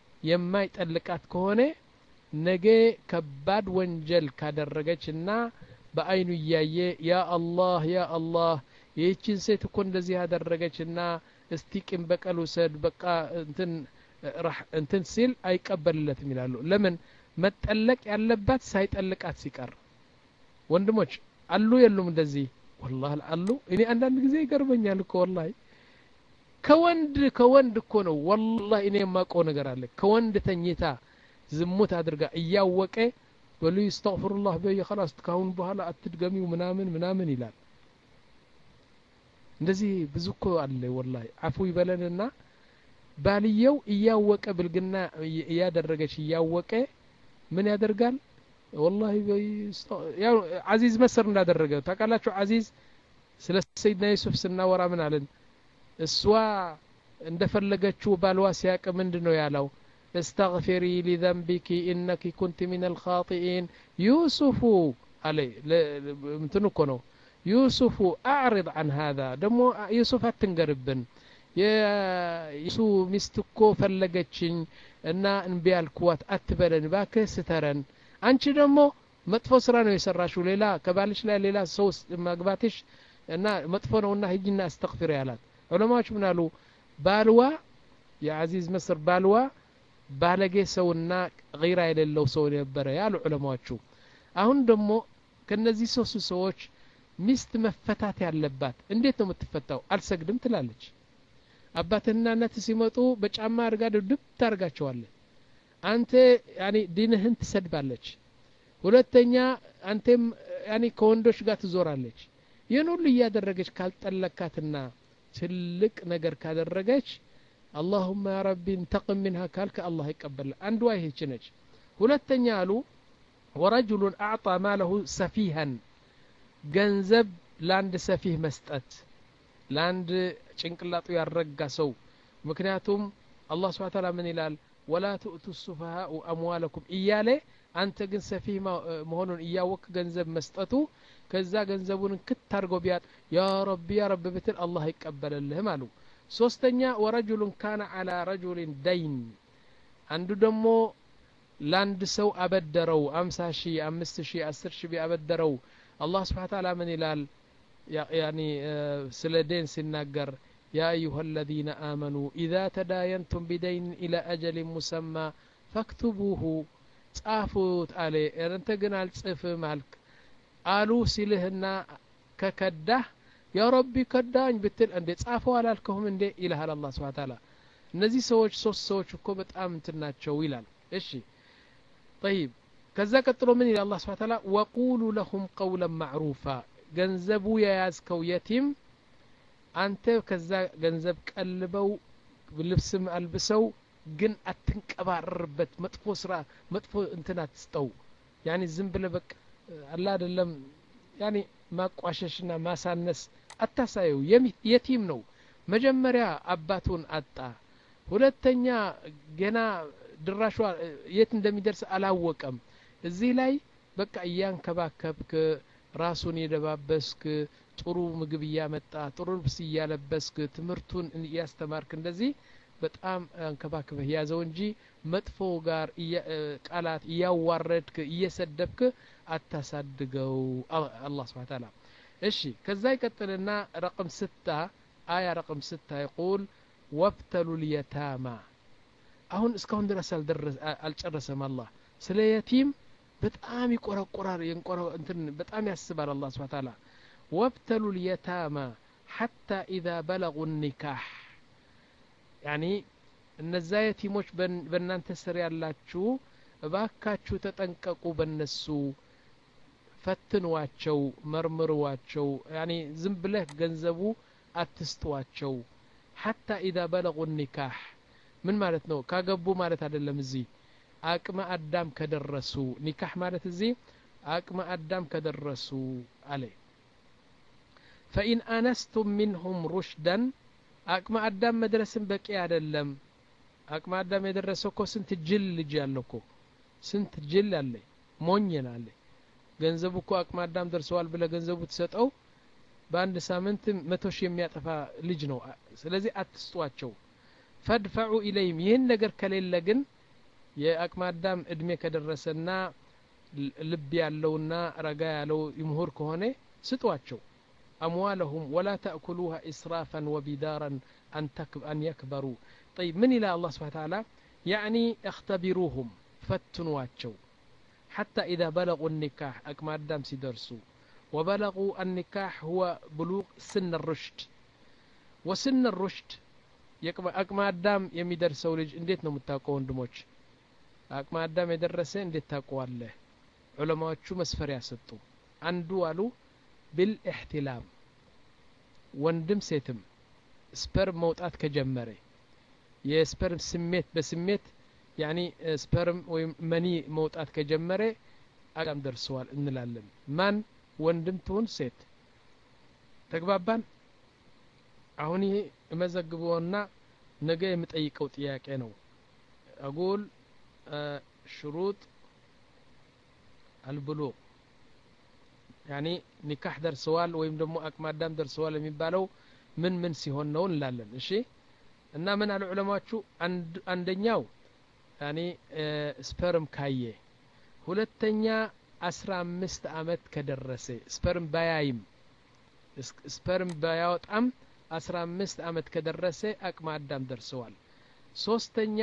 የማይጠልቃት ከሆነ ነገ ከባድ ወንጀል ካደረገችና በአይኑ ያየ ያ አላህ ያ አላህ ይህችን ሴት እኮ እንደዚህ ያደረገችና እስቲቅም በቀል ወሰድ በቃ እንትን راح እንትን ሲል አይቀበልለትም ይላሉ ለምን መጠለቅ ያለባት ሳይጠልቃት ሲቀር ወንድሞች አሉ የሉም እንደዚህ والله አሉ እኔ አንዳንድ ጊዜ ይገርመኛል እኮ والله ከወንድ ከወንድ እኮ ነው والله እኔ የማውቀው ነገር አለ ከወንድ ተኝታ ዝሙት አድርጋ እያወቀ ወሉ ይስተግፍሩላህ በይ خلاص ካሁን በኋላ አትድገሚው ምናምን ምናምን ይላል እንደዚህ ብዙ እኮ አለ والله አፉ ይበለንና ባልየው እያወቀ ብልግና ያደረገች እያወቀ ምን ያደርጋል والله ያው አዚዝ መስር እንዳደረገ ታውቃላችሁ አዚዝ ስለ ሰይድና ዩሱፍ ስናወራ ምን አለን እሷ እንደፈለገችው ባልዋ ሲያቀ ምንድነው ያለው استغفري لذنبك انك كنت من الخاطئين يوسف علي متنكو ነው يوسف اعرض عن هذا دمو يوسف አትንገርብን የሱ ሚስትኮ ፈለገችኝ እና እንቢ ያልኩዋት አትበለን ባክህ ስተረን አንቺ ደግሞ መጥፎ ስራ ነው የሰራሽው ሌላ ከባልሽ ላይ ሌላ ሰው ማግባትሽ እና መጥፎ ነውና ሂጂና አስተግፊር ያላት ዑለማዎች ምን አሉ ባልዋ የአዚዝ መስር ባልዋ ባለጌ ሰውና غير የሌለው ሰው ነበር ያሉ ዑለማዎቹ አሁን ደግሞ ከነዚህ ሶስት ሰዎች ሚስት መፈታት ያለባት እንዴት ነው የምትፈታው አልሰግድም ትላለች አባትና እናት ሲመጡ በጫማ አርጋ ድብ ታርጋቸዋለች አንተ ያኒ ዲንህን ትሰድባለች ሁለተኛ አንተም ያኒ ከወንዶች ጋር ትዞራለች ይህን ሁሉ እያደረገች ካልጠለካትና ትልቅ ነገር ካደረገች اللهم يا ربي انتقم منها كالك الله يقبل አንዱ አይህች ነች ሁለተኛ አሉ ورجل اعطى ماله سفيها ገንዘብ ላንድ ሰፊህ መስጠት ላንድ ጭንቅላቱ ያረጋ ሰው ምክንያቱም አላህ Subhanahu Ta'ala ምን ይላል ولا تؤتوا السفهاء اموالكم እያለ አንተ ግን ሰፊህ መሆኑን እያወቅ ገንዘብ መስጠቱ ከዛ ገንዘቡን ክታርጎ ቢያጥ ያ ረቢ ያ ረቢ ብትል አላህ ይቀበልልህ ማሉ ሶስተኛ ورجل كان على رجل دين አንዱ ደግሞ ላንድ ሰው አበደረው አምሳ ሺህ አምስት ሺህ አስር ሺህ ቢያበደረው الله سبحانه وتعالى من ይላል يعني سلدين سنناجر يا أيها الذين آمنوا إذا تداينتم بدين إلى أجل مسمى فاكتبوه ጻፉት አለ እንተ ግን አልጽፍ ማልክ አሉ ሲልህና ከከዳህ ያ ረቢ ከዳኝ ብትል እንደ ጻፈው አላልከውም እንደ ኢላህ አላህ Subhanahu Ta'ala እነዚህ ሰዎች ሶስት ሰዎች እኮ በጣም እንትናቸው ይላል እሺ طيب ከዛ ቀጥሎ ምን ይላል አላህ Subhanahu Ta'ala ወቁሉ ለሁም ቀውለን ማዕሩፋ ገንዘቡ የያዝከው የቲም አንተ ከዛ ገንዘብ ቀልበው ልብስም አልብሰው ግን አትንቀባረርበት መጥፎ ስራ መጥፎ እንትና አትስጠው ያኒ ዝም ብለ በቃ አላ አይደለም ያኒ ማቋሸሽና ማሳነስ አታሳየው የቲም ነው መጀመሪያ አባቱን አጣ ሁለተኛ ገና ድራሹ የት እንደሚደርስ አላወቀም እዚህ ላይ በቃ ያንከባከብክ ራሱን የደባበስክ ጥሩ ምግብ ያመጣ ጥሩ ልብስ ያለበስክ ትምርቱን ያስተማርክ እንደዚህ በጣም አንከባከበህ ያዘው እንጂ መጥፎ ጋር ቃላት ያዋረድክ እየሰደብክ አታሳድገው አላህ Subhanahu Ta'ala እሺ ከዛ ይቀጥልና ረقم ستة አያ ረقم ستة يقول وابتلوا اليتامى አሁን እስካሁን ድረስ አልደረሰ አልጨረሰም አላህ ስለ የቲም በጣም ይቆረቆራል የንቆረ እንትን በጣም ያስባል አላህ Subhanahu Ta'ala وابتلوا اليتامى حتى إذا بلغوا النكاح يعني እነዛ የቲሞች በእናንተ ስር ያላችሁ እባካችሁ ተጠንቀቁ በእነሱ ፈትኗቸው መርምሯቸው يعني ዝም ብለህ ገንዘቡ አትስጧቸው حتى إذا بلغوا النكاح ምን ማለት ነው ካገቡ ማለት አይደለም እዚህ አቅመ አዳም ከደረሱ ኒካህ ማለት እዚህ አቅመ አዳም ከደረሱ አለ فإن أنستم منهم رشدا አቅመ አዳም መድረስን በቂ አይደለም አቅመ አዳም የደረሰው እኮ ስንት ጅል ልጅ ያለው እኮ ስንት ጅል አለ ሞኝና አለ ገንዘቡ እኮ አቅመ አዳም ደርሰዋል ብለ ገንዘቡ ተሰጠው በአንድ ሳምንት መቶ ሺህ የሚያጠፋ ልጅ ነው ስለዚህ አትስጧቸው فادفعوا إليهم ይህን ነገር ከሌለ ግን የአቅመ አዳም እድሜ ከደረሰና ልብ ያለውና ረጋ ያለው ይምሁር ከሆነ ስጧቸው أموالهم ولا تأكلوها إسرافا وبدارا أن, أن يكبروا طيب من إلى الله سبحانه وتعالى يعني اختبروهم فتنواتشو حتى إذا بلغوا النكاح أكما الدام سيدرسوا وبلغوا النكاح هو بلوغ سن الرشد وسن الرشد أكما الدام يميدرسوا لج انديت نمتاقون دموش أكما الدام يدرسين انديت تاقوا الله علماء شو مسفر ياسطو عندو قالوا بالاحتلام ወንድም ሴትም ስፐርም መውጣት ከጀመረ የስፐርም ስሜት በስሜት يعني ስፐርም ወይም መኒ መውጣት ከጀመረ አዳም ደርሰዋል እንላለን ማን ወንድም ትሁን ሴት ተግባባን አሁን ይሄ መዘግቦና ነገ የምጠይቀው ጥያቄ ነው አጎል شروط البلوغ يعني ኒካህ ደርሰዋል ወይም ደግሞ አቅመ አዳም ደርሰዋል የሚባለው ምን ምን ሲሆን ነው እንላለን እሺ እና ምን አሉ ዑለማዎቹ አንደኛው ያኒ ስፐርም ካየ ሁለተኛ አስራ አምስት አመት ከደረሰ ስፐርም ባያይም ስፐርም ባያወጣም አስራ አምስት አመት ከደረሰ አቅመ አዳም ደርሰዋል ሶስተኛ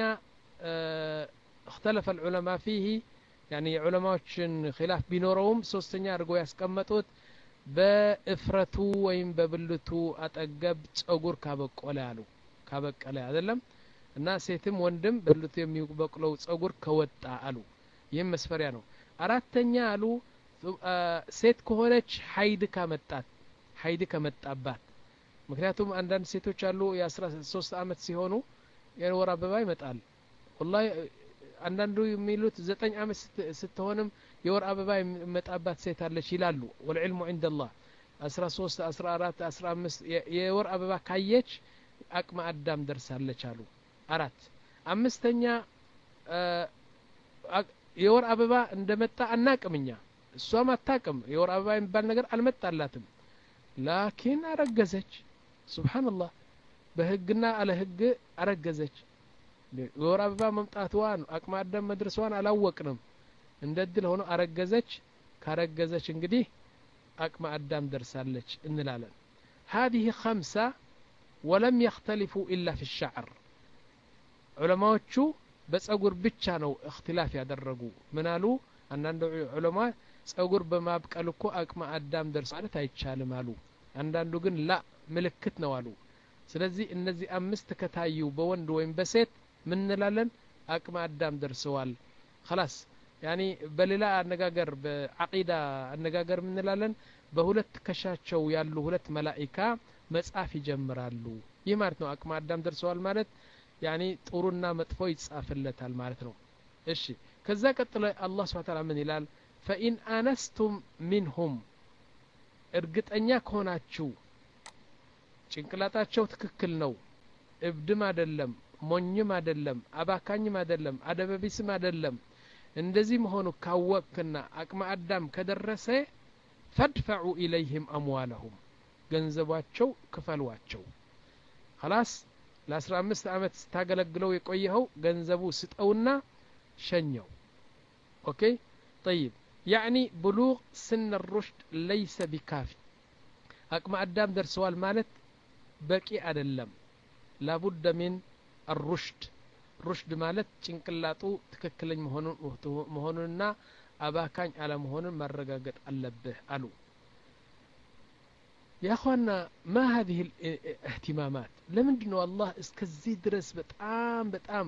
اختلف العلماء فيه يعني علماءችን خلاف ቢኖረውም ሶስተኛ አድርጎ ያስቀመጡት በእፍረቱ ወይም በብልቱ አጠገብ ጸጉር ካበቀለ አሉ ካበቀለ አይደለም እና ሴትም ወንድም ብልቱ የሚበቅለው ጸጉር ከወጣ አሉ ይሄም መስፈሪያ ነው አራተኛ አሉ ሴት ከሆነች ሀይድ ካመጣት ሀይድ ከመጣባት ምክንያቱም አንዳንድ ሴቶች አሉ የ13 አመት ሲሆኑ የወር አበባ ይመጣል والله አንዳንዱ የሚሉት ዘጠኝ አመት ስትሆንም የወር አበባ የሚመጣባት ሴት አለች ይላሉ والعلم عند الله አስራ ሶስት አስራ አራት አስራ አምስት የወር አበባ ካየች አቅመ አዳም ደርሳለች አሉ አራት አምስተኛ የወር አበባ እንደመጣ አናቅምኛ እሷም አታቅም የወር አበባ የሚባል ነገር አልመጣላትም ላኪን አረገዘች ሱብሃንአላህ በህግና አለ ህግ አረገዘች የወር አበባ መምጣቷን አቅመ አዳም መድረሷን አላወቅንም እንደድል ሆኖ አረገዘች ካረገዘች እንግዲህ አቅመ አዳም ደርሳለች እንላለን هذه خمسة ولم يختلفوا إلا في الشعر علماءዎቹ በጸጉር ብቻ ነው اختلاف ያደረጉ ምን አሉ አንዳንድ ዑለማ ጸጉር በማብቀል እኮ አቅመ አዳም ደርስ ማለት አይቻልም አሉ አንዳንዱ ግን ላ ምልክት ነው አሉ ስለዚህ እነዚህ አምስት ከታዩ በወንድ ወይም በሴት ምን እንላለን አቅመ አዳም ደርሰዋል خلاص يعني በሌላ አነጋገር በአቂዳ አነጋገር ምን እንላለን በሁለት ከሻቸው ያሉ ሁለት መላእክታ መጻፍ ይጀምራሉ ይህ ማለት ነው አቅመ አዳም ደርሰዋል ማለት يعني ጥሩና መጥፎ ይጻፍለታል ማለት ነው እሺ ከዛ ቀጥሎ አላህ Subhanahu Wa Ta'ala ምን ይላል فإن آنستم منهم እርግጠኛ ከሆናችሁ ጭንቅላታቸው ትክክል ነው እብድም አይደለም ሞኝም አይደለም አባካኝም አይደለም አደበቢስም አይደለም እንደዚህ መሆኑ ካወቅና አቅመ አዳም ከደረሰ فادفعوا إليهم أموالهم ገንዘባቸው ክፈሏቸው خلاص ለ15 አመት ስታገለግለው የቆየው ገንዘቡ ስጠውና ሸኘው ኦኬ طيب يعني بلوغ سن الرشد ليس بكافي አቅመ አዳም ደርሰዋል ማለት በቂ አይደለም لابد من الرشد رشد ማለት ጭንቅላቱ ትክክለኛ መሆኑን መሆኑንና አባካኝ አለ መሆኑን ማረጋገጥ አለበት አሉ يا اخوانا ما هذه الاهتمامات لمندنو الله እስከዚህ ድረስ በጣም በጣም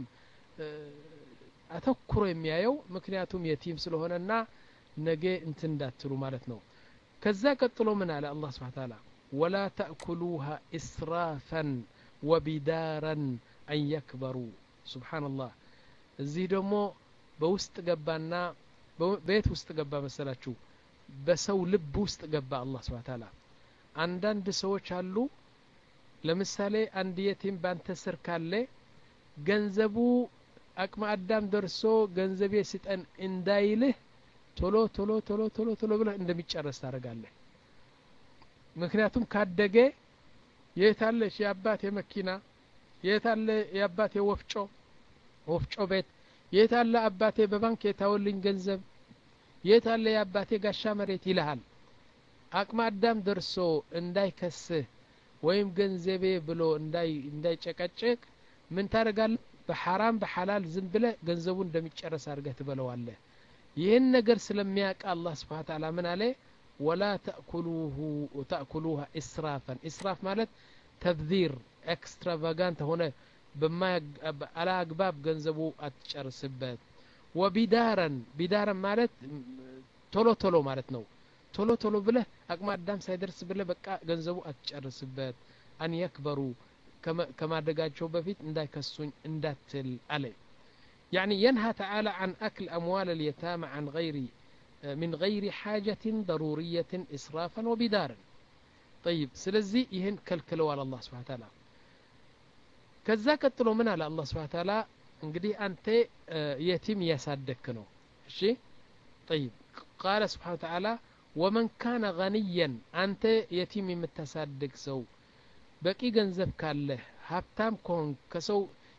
አተኩሮ የሚያየው ምክንያቱም የቲም ስለሆነና ነገ እንትን እንዳትሉ ማለት ነው ከዛ ቀጥሎ ምን አለ አላህ Subhanahu Wa Ta'ala ولا تأكلوها إسرافا وبدارا أن يكبروا سبحان الله እዚህ ደግሞ በውስጥ ገባና በቤት ውስጥ ገባ መሰላችሁ በሰው ልብ ውስጥ ገባ አላህ Subhanahu Wa Ta'ala አንዳንድ ሰዎች አሉ ለምሳሌ አንድ የቲም ባንተ ስር ካለ ገንዘቡ አቅመ አዳም ደርሶ ገንዘቤ ሲጠን እንዳይልህ ቶሎ ቶሎ ቶሎ ቶሎ ቶሎ ብለህ እንደሚጨርስ ታረጋለህ ምክንያቱም ካደገ የታለሽ ያባቴ መኪና የታለ ያባቴ ወፍጮ ወፍጮ ቤት የታለ አባቴ በባንክ የታወልኝ ገንዘብ የታለ ያባቴ ጋሻ መሬት ይልሃል አቅመ አዳም ደርሶ እንዳይከስህ ወይም ገንዘቤ ብሎ እንዳይ እንዳይጨቀጨቅ ምን ታረጋለህ በሐራም በሐላል ዝም ብለህ ገንዘቡ እንደሚጨርስ አድርገህ ትበለዋለህ ይሄን ነገር ስለሚያውቅ አላህ Subhanahu Wa Ta'ala ምን አለ ولا تأكلوه وتأكلوها إسرافا إسراف ማለት ተብذير ኤክስትራቫጋንት ሆነ በማ አላ አግባብ ገንዘቡ አትጨርስበት وبدارا بدارا ማለት ቶሎ ቶሎ ማለት ነው ቶሎ ቶሎ ብለህ አቅመ አዳም ሳይደርስ ብለህ በቃ ገንዘቡ አትጨርስበት አን يكبروا ከማደጋቸው በፊት እንዳይከሱኝ እንዳትል አለ يعني ينهى تعالى عن أكل أموال اليتامى عن غير من غير حاجة ضرورية إسرافا وبدارا طيب سلزي يهن كالكلو على الله سبحانه وتعالى كذا كتلو من على الله سبحانه وتعالى انقدي أنت يتيم يسادكنو شي طيب قال سبحانه وتعالى ومن كان غنيا أنت يتيم متسادك سو بقي جنزب كاله هبتام كون كسو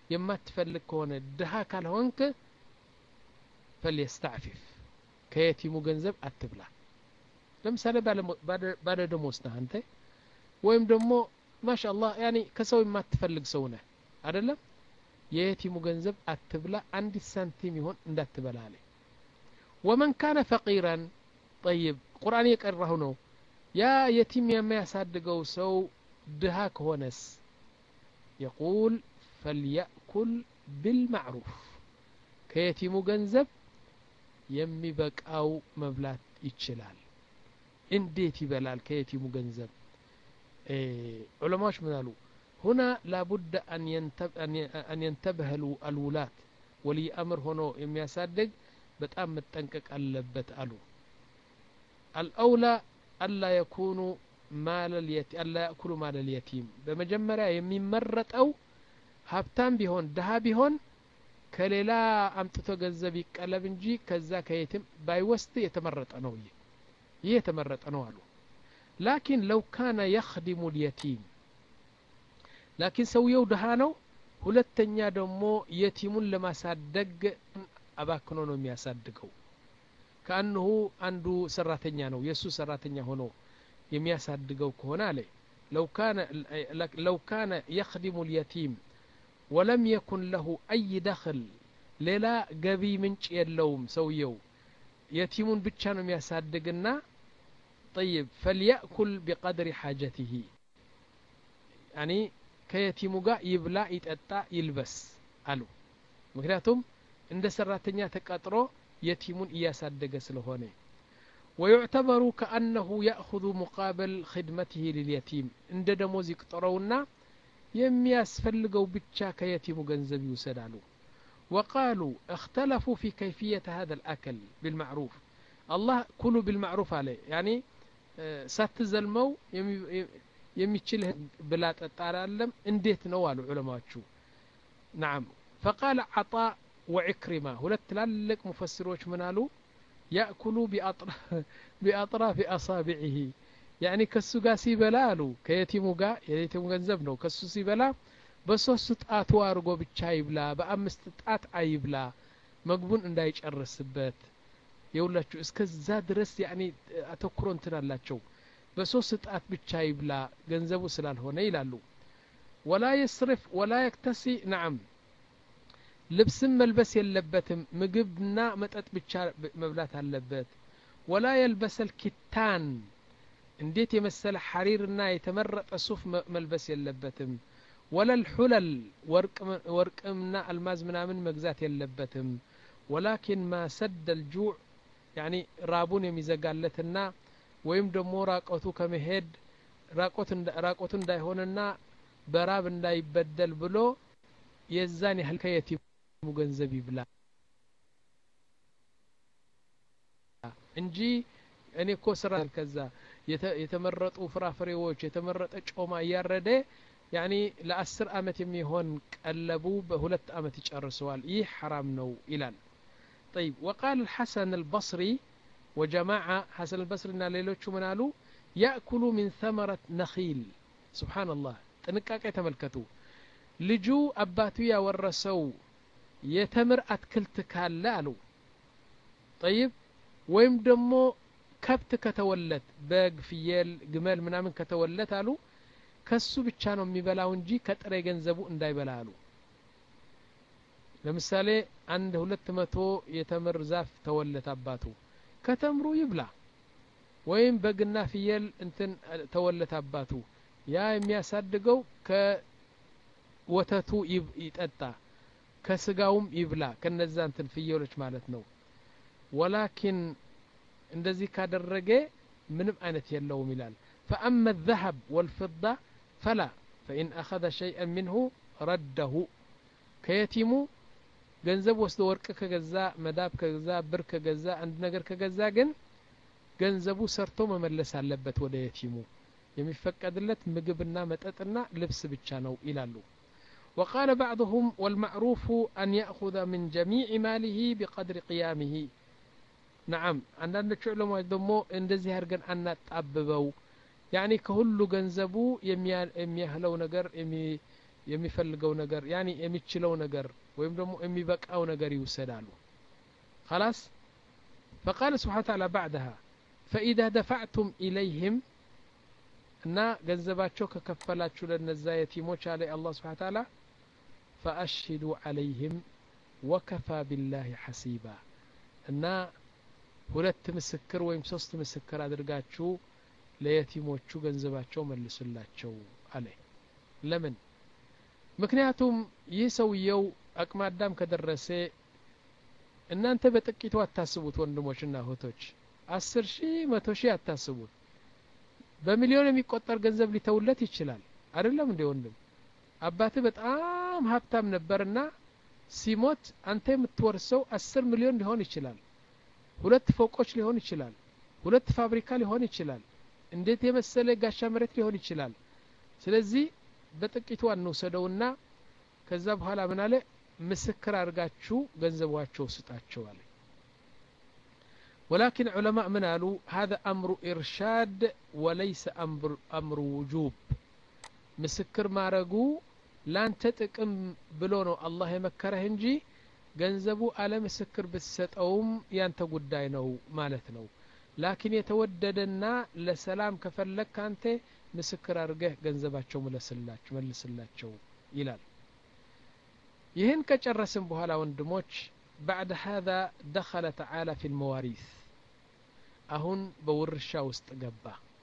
የማትፈልግ ከሆነ ድሃ ካልሆንክ فليستعفف ከየቲሙ ገንዘብ አትብላ ለምሳሌ ባለ ደሞዝ ነህ አንተ ወይም ደግሞ ማሻአላህ ያኒ ከሰው የማትፈልግ ሰው ነህ አይደለም የየቲሙ ገንዘብ አትብላ አንድ ሳንቲም ይሆን እንዳትበላ አለ ومن كان فقيرا طيب ቁርአን የቀራሁ ነው ያ የቲም የሚያሳድገው ሰው ድሃ ከሆነስ يقول فليأكل بالمعروف ከየቲሙ ገንዘብ የሚበቃው መብላት ይችላል እንዴት ይበላል ከየቲሙ ገንዘብ ዑለማዎች ምን አሉ هنا لابد أن ينتبه أن ينتبه الولاة ولي أمر هنا የሚያሳድግ በጣም መጠንቀቅ አለበት አሉ الأولى ألا يكونوا مال اليتيم ألا يأكلوا مال اليتيم በመጀመሪያ የሚመረጠው ሀብታም ቢሆን ድሃ ቢሆን ከሌላ አምጥቶ ገንዘብ ይቀለብ እንጂ ከዛ ከየትም ባይወስድ የተመረጠ ነው ይሄ የተመረጠ ነው አሉ لكن لو كان يخدم اليتيم لكن ሰውየው ድሃ ነው ሁለተኛ ደግሞ የቲሙን ለማሳደግ አባክኖ ነው የሚያሳድገው ከአንሁ አንዱ ሰራተኛ ነው የሱ ሰራተኛ ሆኖ የሚያሳድገው ከሆነ አለ لو كان لو كان يخدم اليتيم ولم يكن له أي دخل ሌላ ገቢ ምንጭ የለውም ሰውየው የቲሙን ብቻ ነው የሚያሳድግና طيب فليأكل بقدر حاجته يعني ከየቲሙ ጋር ይብላ ይጠጣ ይልበስ አሉ ምክንያቱም እንደ ሰራተኛ ተቀጥሮ የቲሙን እያሳደገ ስለሆነ ويعتبر كأنه يأخذ مقابل خدمته لليتيم እንደ ደሞዝ ይቆጠረውና የሚያስፈልገው ብቻ ከየቲሙ ገንዘብ ይወሰዳሉ وقالوا اختلفوا في كيفية هذا الأكل بالمعروف الله كلوا بالمعروف عليه يعني ساتزلمو የሚችልህ ብላ ተጣራለም እንዴት ነው አሉ ዑለማዎቹ نعم فقال عطاء وعكرمة ሁለት ትላልቅ ሙፈሲሮች ምን አሉ يأكلوا بأطراف بأطراف أصابعه يعني ከሱ ጋር ሲበላ አሉ ከየቲሙ ጋር የየቲሙ ገንዘብ ነው ከሱ ሲበላ በሶስት ጣቱ አርጎ ብቻ ይብላ በአምስት ጣት አይብላ ምግቡን እንዳይጨርስበት የውላችሁ እስከዛ ድረስ يعني አተኩሮ እንትናላቸው በሶስት ጣት ብቻ ይብላ ገንዘቡ ስላልሆነ ይላሉ ولا يسرف ولا يكتسي نعم ልብስም መልበስ የለበትም ምግብና መጠጥ ብቻ መብላት አለበት ولا يلبس الكتان እንዴት የመሰለ ሐሪርና የተመረጠ ሱፍ መልበስ የለበትም ولا الحلل ወርቅ ወርቅምና አልማዝ ምናምን መግዛት የለበትም ولكن ما سد الجوع يعني ራቡን የሚዘጋለትና ወይም ደግሞ ራቆቱ ከመሄድ ራቆት ራቆቱ እንዳይሆንና በራብ እንዳይበደል ብሎ የዛን ያህል ከየቲሙ ገንዘብ ይብላ እንጂ እኔ እኮ ስራ ከዛ የተመረጡ ፍራፍሬዎች የተመረጠ ጮማ ያረደ يعني ለአስር አመት የሚሆን ቀለቡ በሁለት አመት ይጨርሰዋል ይህ حرام ነው ይላል طيب وقال الحسن البصري وجماعة حسن البصري እና ሌሎቹ ምን አሉ يأكل من ثمرة نخيل سبحان الله ጥንቃቄ ተመልከቱ ልጁ አባቱ ያወረሰው የተምር አትክልት ካለ አሉ طيب ወይም ደግሞ ከብት ከተወለት በግ ፍየል ግመል ምናምን ከተወለት አሉ ከሱ ብቻ ነው የሚበላው እንጂ ከጥሬ ገንዘቡ እንዳይበላ አሉ ለምሳሌ አንድ ሁለት መቶ የተምር ዛፍ ተወለት አባቱ ከተምሩ ይብላ ወይም በግና ፍየል እንትን ተወለት አባቱ ያ የሚያሳድገው ከወተቱ ይጠጣ ከስጋውም ይብላ ከነዛ እንትን ፍየሎች ማለት ነው ولكن እንደዚህ ካደረገ ምንም አይነት የለውም ይላል فأما الذهب والفضة فلا فإن أخذ شيئا منه رده ከየቲሙ ገንዘብ ወስዶ ወርቅ ከገዛ መዳብ ከገዛ ብር ከገዛ አንድ ነገር ከገዛ ግን ገንዘቡ ሰርቶ መመለስ አለበት ወደ የቲሙ የሚፈቀድለት ምግብና መጠጥና ልብስ ብቻ ነው ይላሉ وقال بعضهم والمعروف أن يأخذ من جميع ماله بقدر قيامه نعم عندنا علماء دمو እንደዚህ አርገን አናጣብበው يعني كهلو ገንዘቡ የሚያህለው ነገር የሚፈልገው ነገር ያኒ የሚችለው ነገር ወይም ደግሞ የሚበቃው ነገር ይወሰዳሉ خلاص فقال سبحانه وتعالى بعدها فإذا دفعتم إليهم እና ገንዘባቸው ከከፈላችሁ ለነዛ የቲሞች አለ አላህ Subhanahu Wa Ta'ala فأشهدوا عليهم وكفى بالله حسيبا እና ሁለት ምስክር ወይም ሶስት ምስክር አድርጋችሁ ለየቲሞቹ ገንዘባቸው መልሱላቸው አለ ለምን ምክንያቱም ይህ ሰውየው አቅመ አዳም ከደረሰ እናንተ በጥቂቱ አታስቡት ወንድሞችና እህቶች አስር ሺህ መቶ ሺህ አታስቡት በሚሊዮን የሚቆጠር ገንዘብ ሊተውለት ይችላል አይደለም እንደ ወንድም አባቴ በጣም ሀብታም ነበርና ሲሞት አንተ የምትወርሰው አስር ሚሊዮን ሊሆን ይችላል ሁለት ፎቆች ሊሆን ይችላል ሁለት ፋብሪካ ሊሆን ይችላል እንዴት የመሰለ ጋሻ መሬት ሊሆን ይችላል ስለዚህ በጥቂቱ አንወሰደውና ከዛ በኋላ ምን አለ ምስክር አድርጋችሁ ገንዘባቸው ስጣቸው አለ ولكن علماء من قالوا هذا أمر إرشاد وليس أمر أمر وجوب مسكر ما رجو لان تتقم بلونه الله يمكره انجي ገንዘቡ አለ ምስክር በሰጠውም ያንተ ጉዳይ ነው ማለት ነው ላኪን የተወደደና ለሰላም ከፈለክ አንተ ምስክር አድርገህ ገንዘባቸው መልስላቸው መልስላቸው ይላል ይህን ከጨረስን በኋላ ወንድሞች بعد هذا دخل تعالى في المواريث አሁን በውርሻ ውስጥ ገባ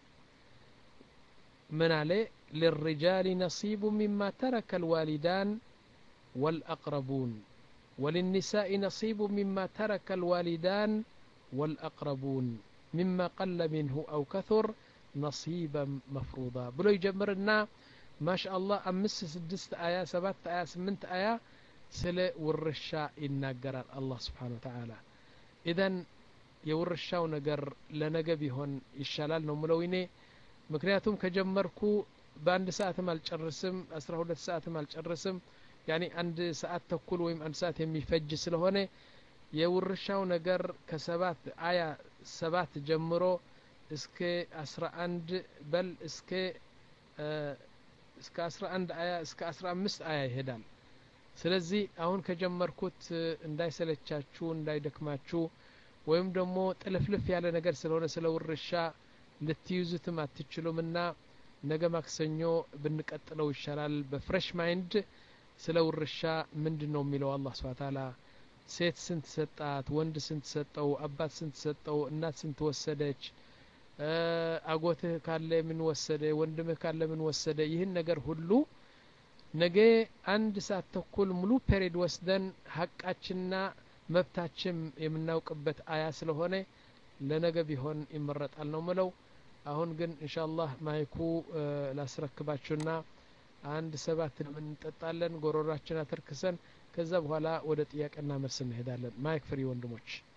ምን አለ للرجال نصيب مما ترك الوالدان والأقربون وللنساء نصيب مما ترك الوالدان والأقربون مما قل منه أو كثر نصيبا مفروضا بلو يجمرنا ما شاء الله أمس سدست آية سبت آية سمنت آية سلا والرشاء النقر الله سبحانه وتعالى إذن يورشاء ونقر لنقبهن الشلال نملويني مكنياتهم كجمركو باند ساعة مال الرسم أسره لت ساعة مال الرسم يعني عند ساعات تقول ويم عند ساعات يميفجس لهونه يورشاو نجر كسبات آية سبات جمرو اسك أسرع عند بل اسك آه اسك أسرع عند آية اسك أسرع مس آية هدان سلزي أهون كجمركوت انداي سلتشاتشو انداي دكماتشو ويم دمو تلفلف على نجر سلونه سلو الرشا لتيوزت ما تشلو منا نجا ماكسنيو بنقتلو الشلال بفريش مايند سلو الرشا ምንድነው የሚለው አላህ Subhanahu Ta'ala ሴት ስንት ሰጣት ወንድ ስንት ሰጠው አባት ስንት ሰጠው እናት ስንት ወሰደች አጎትህ ካለ ምን ወሰደ ወንድምህ ካለ ምን ወሰደ ይህን ነገር ሁሉ ነገ አንድ ሰዓት ተኩል ሙሉ ፔሪድ ወስደን ሐቃችንና መብታችን የምናውቅበት አያ ስለሆነ ለነገ ቢሆን ይመረጣል ነው ማለት አሁን ግን ኢንሻአላህ ማይኩ ላስረክባችሁና አንድ ሰባት ምን እንጠጣለን ጎሮራችን አተርክሰን ከዛ በኋላ ወደ ጥያቄና መልስ እንሄዳለን ማይክ ፍሪ ወንድሞች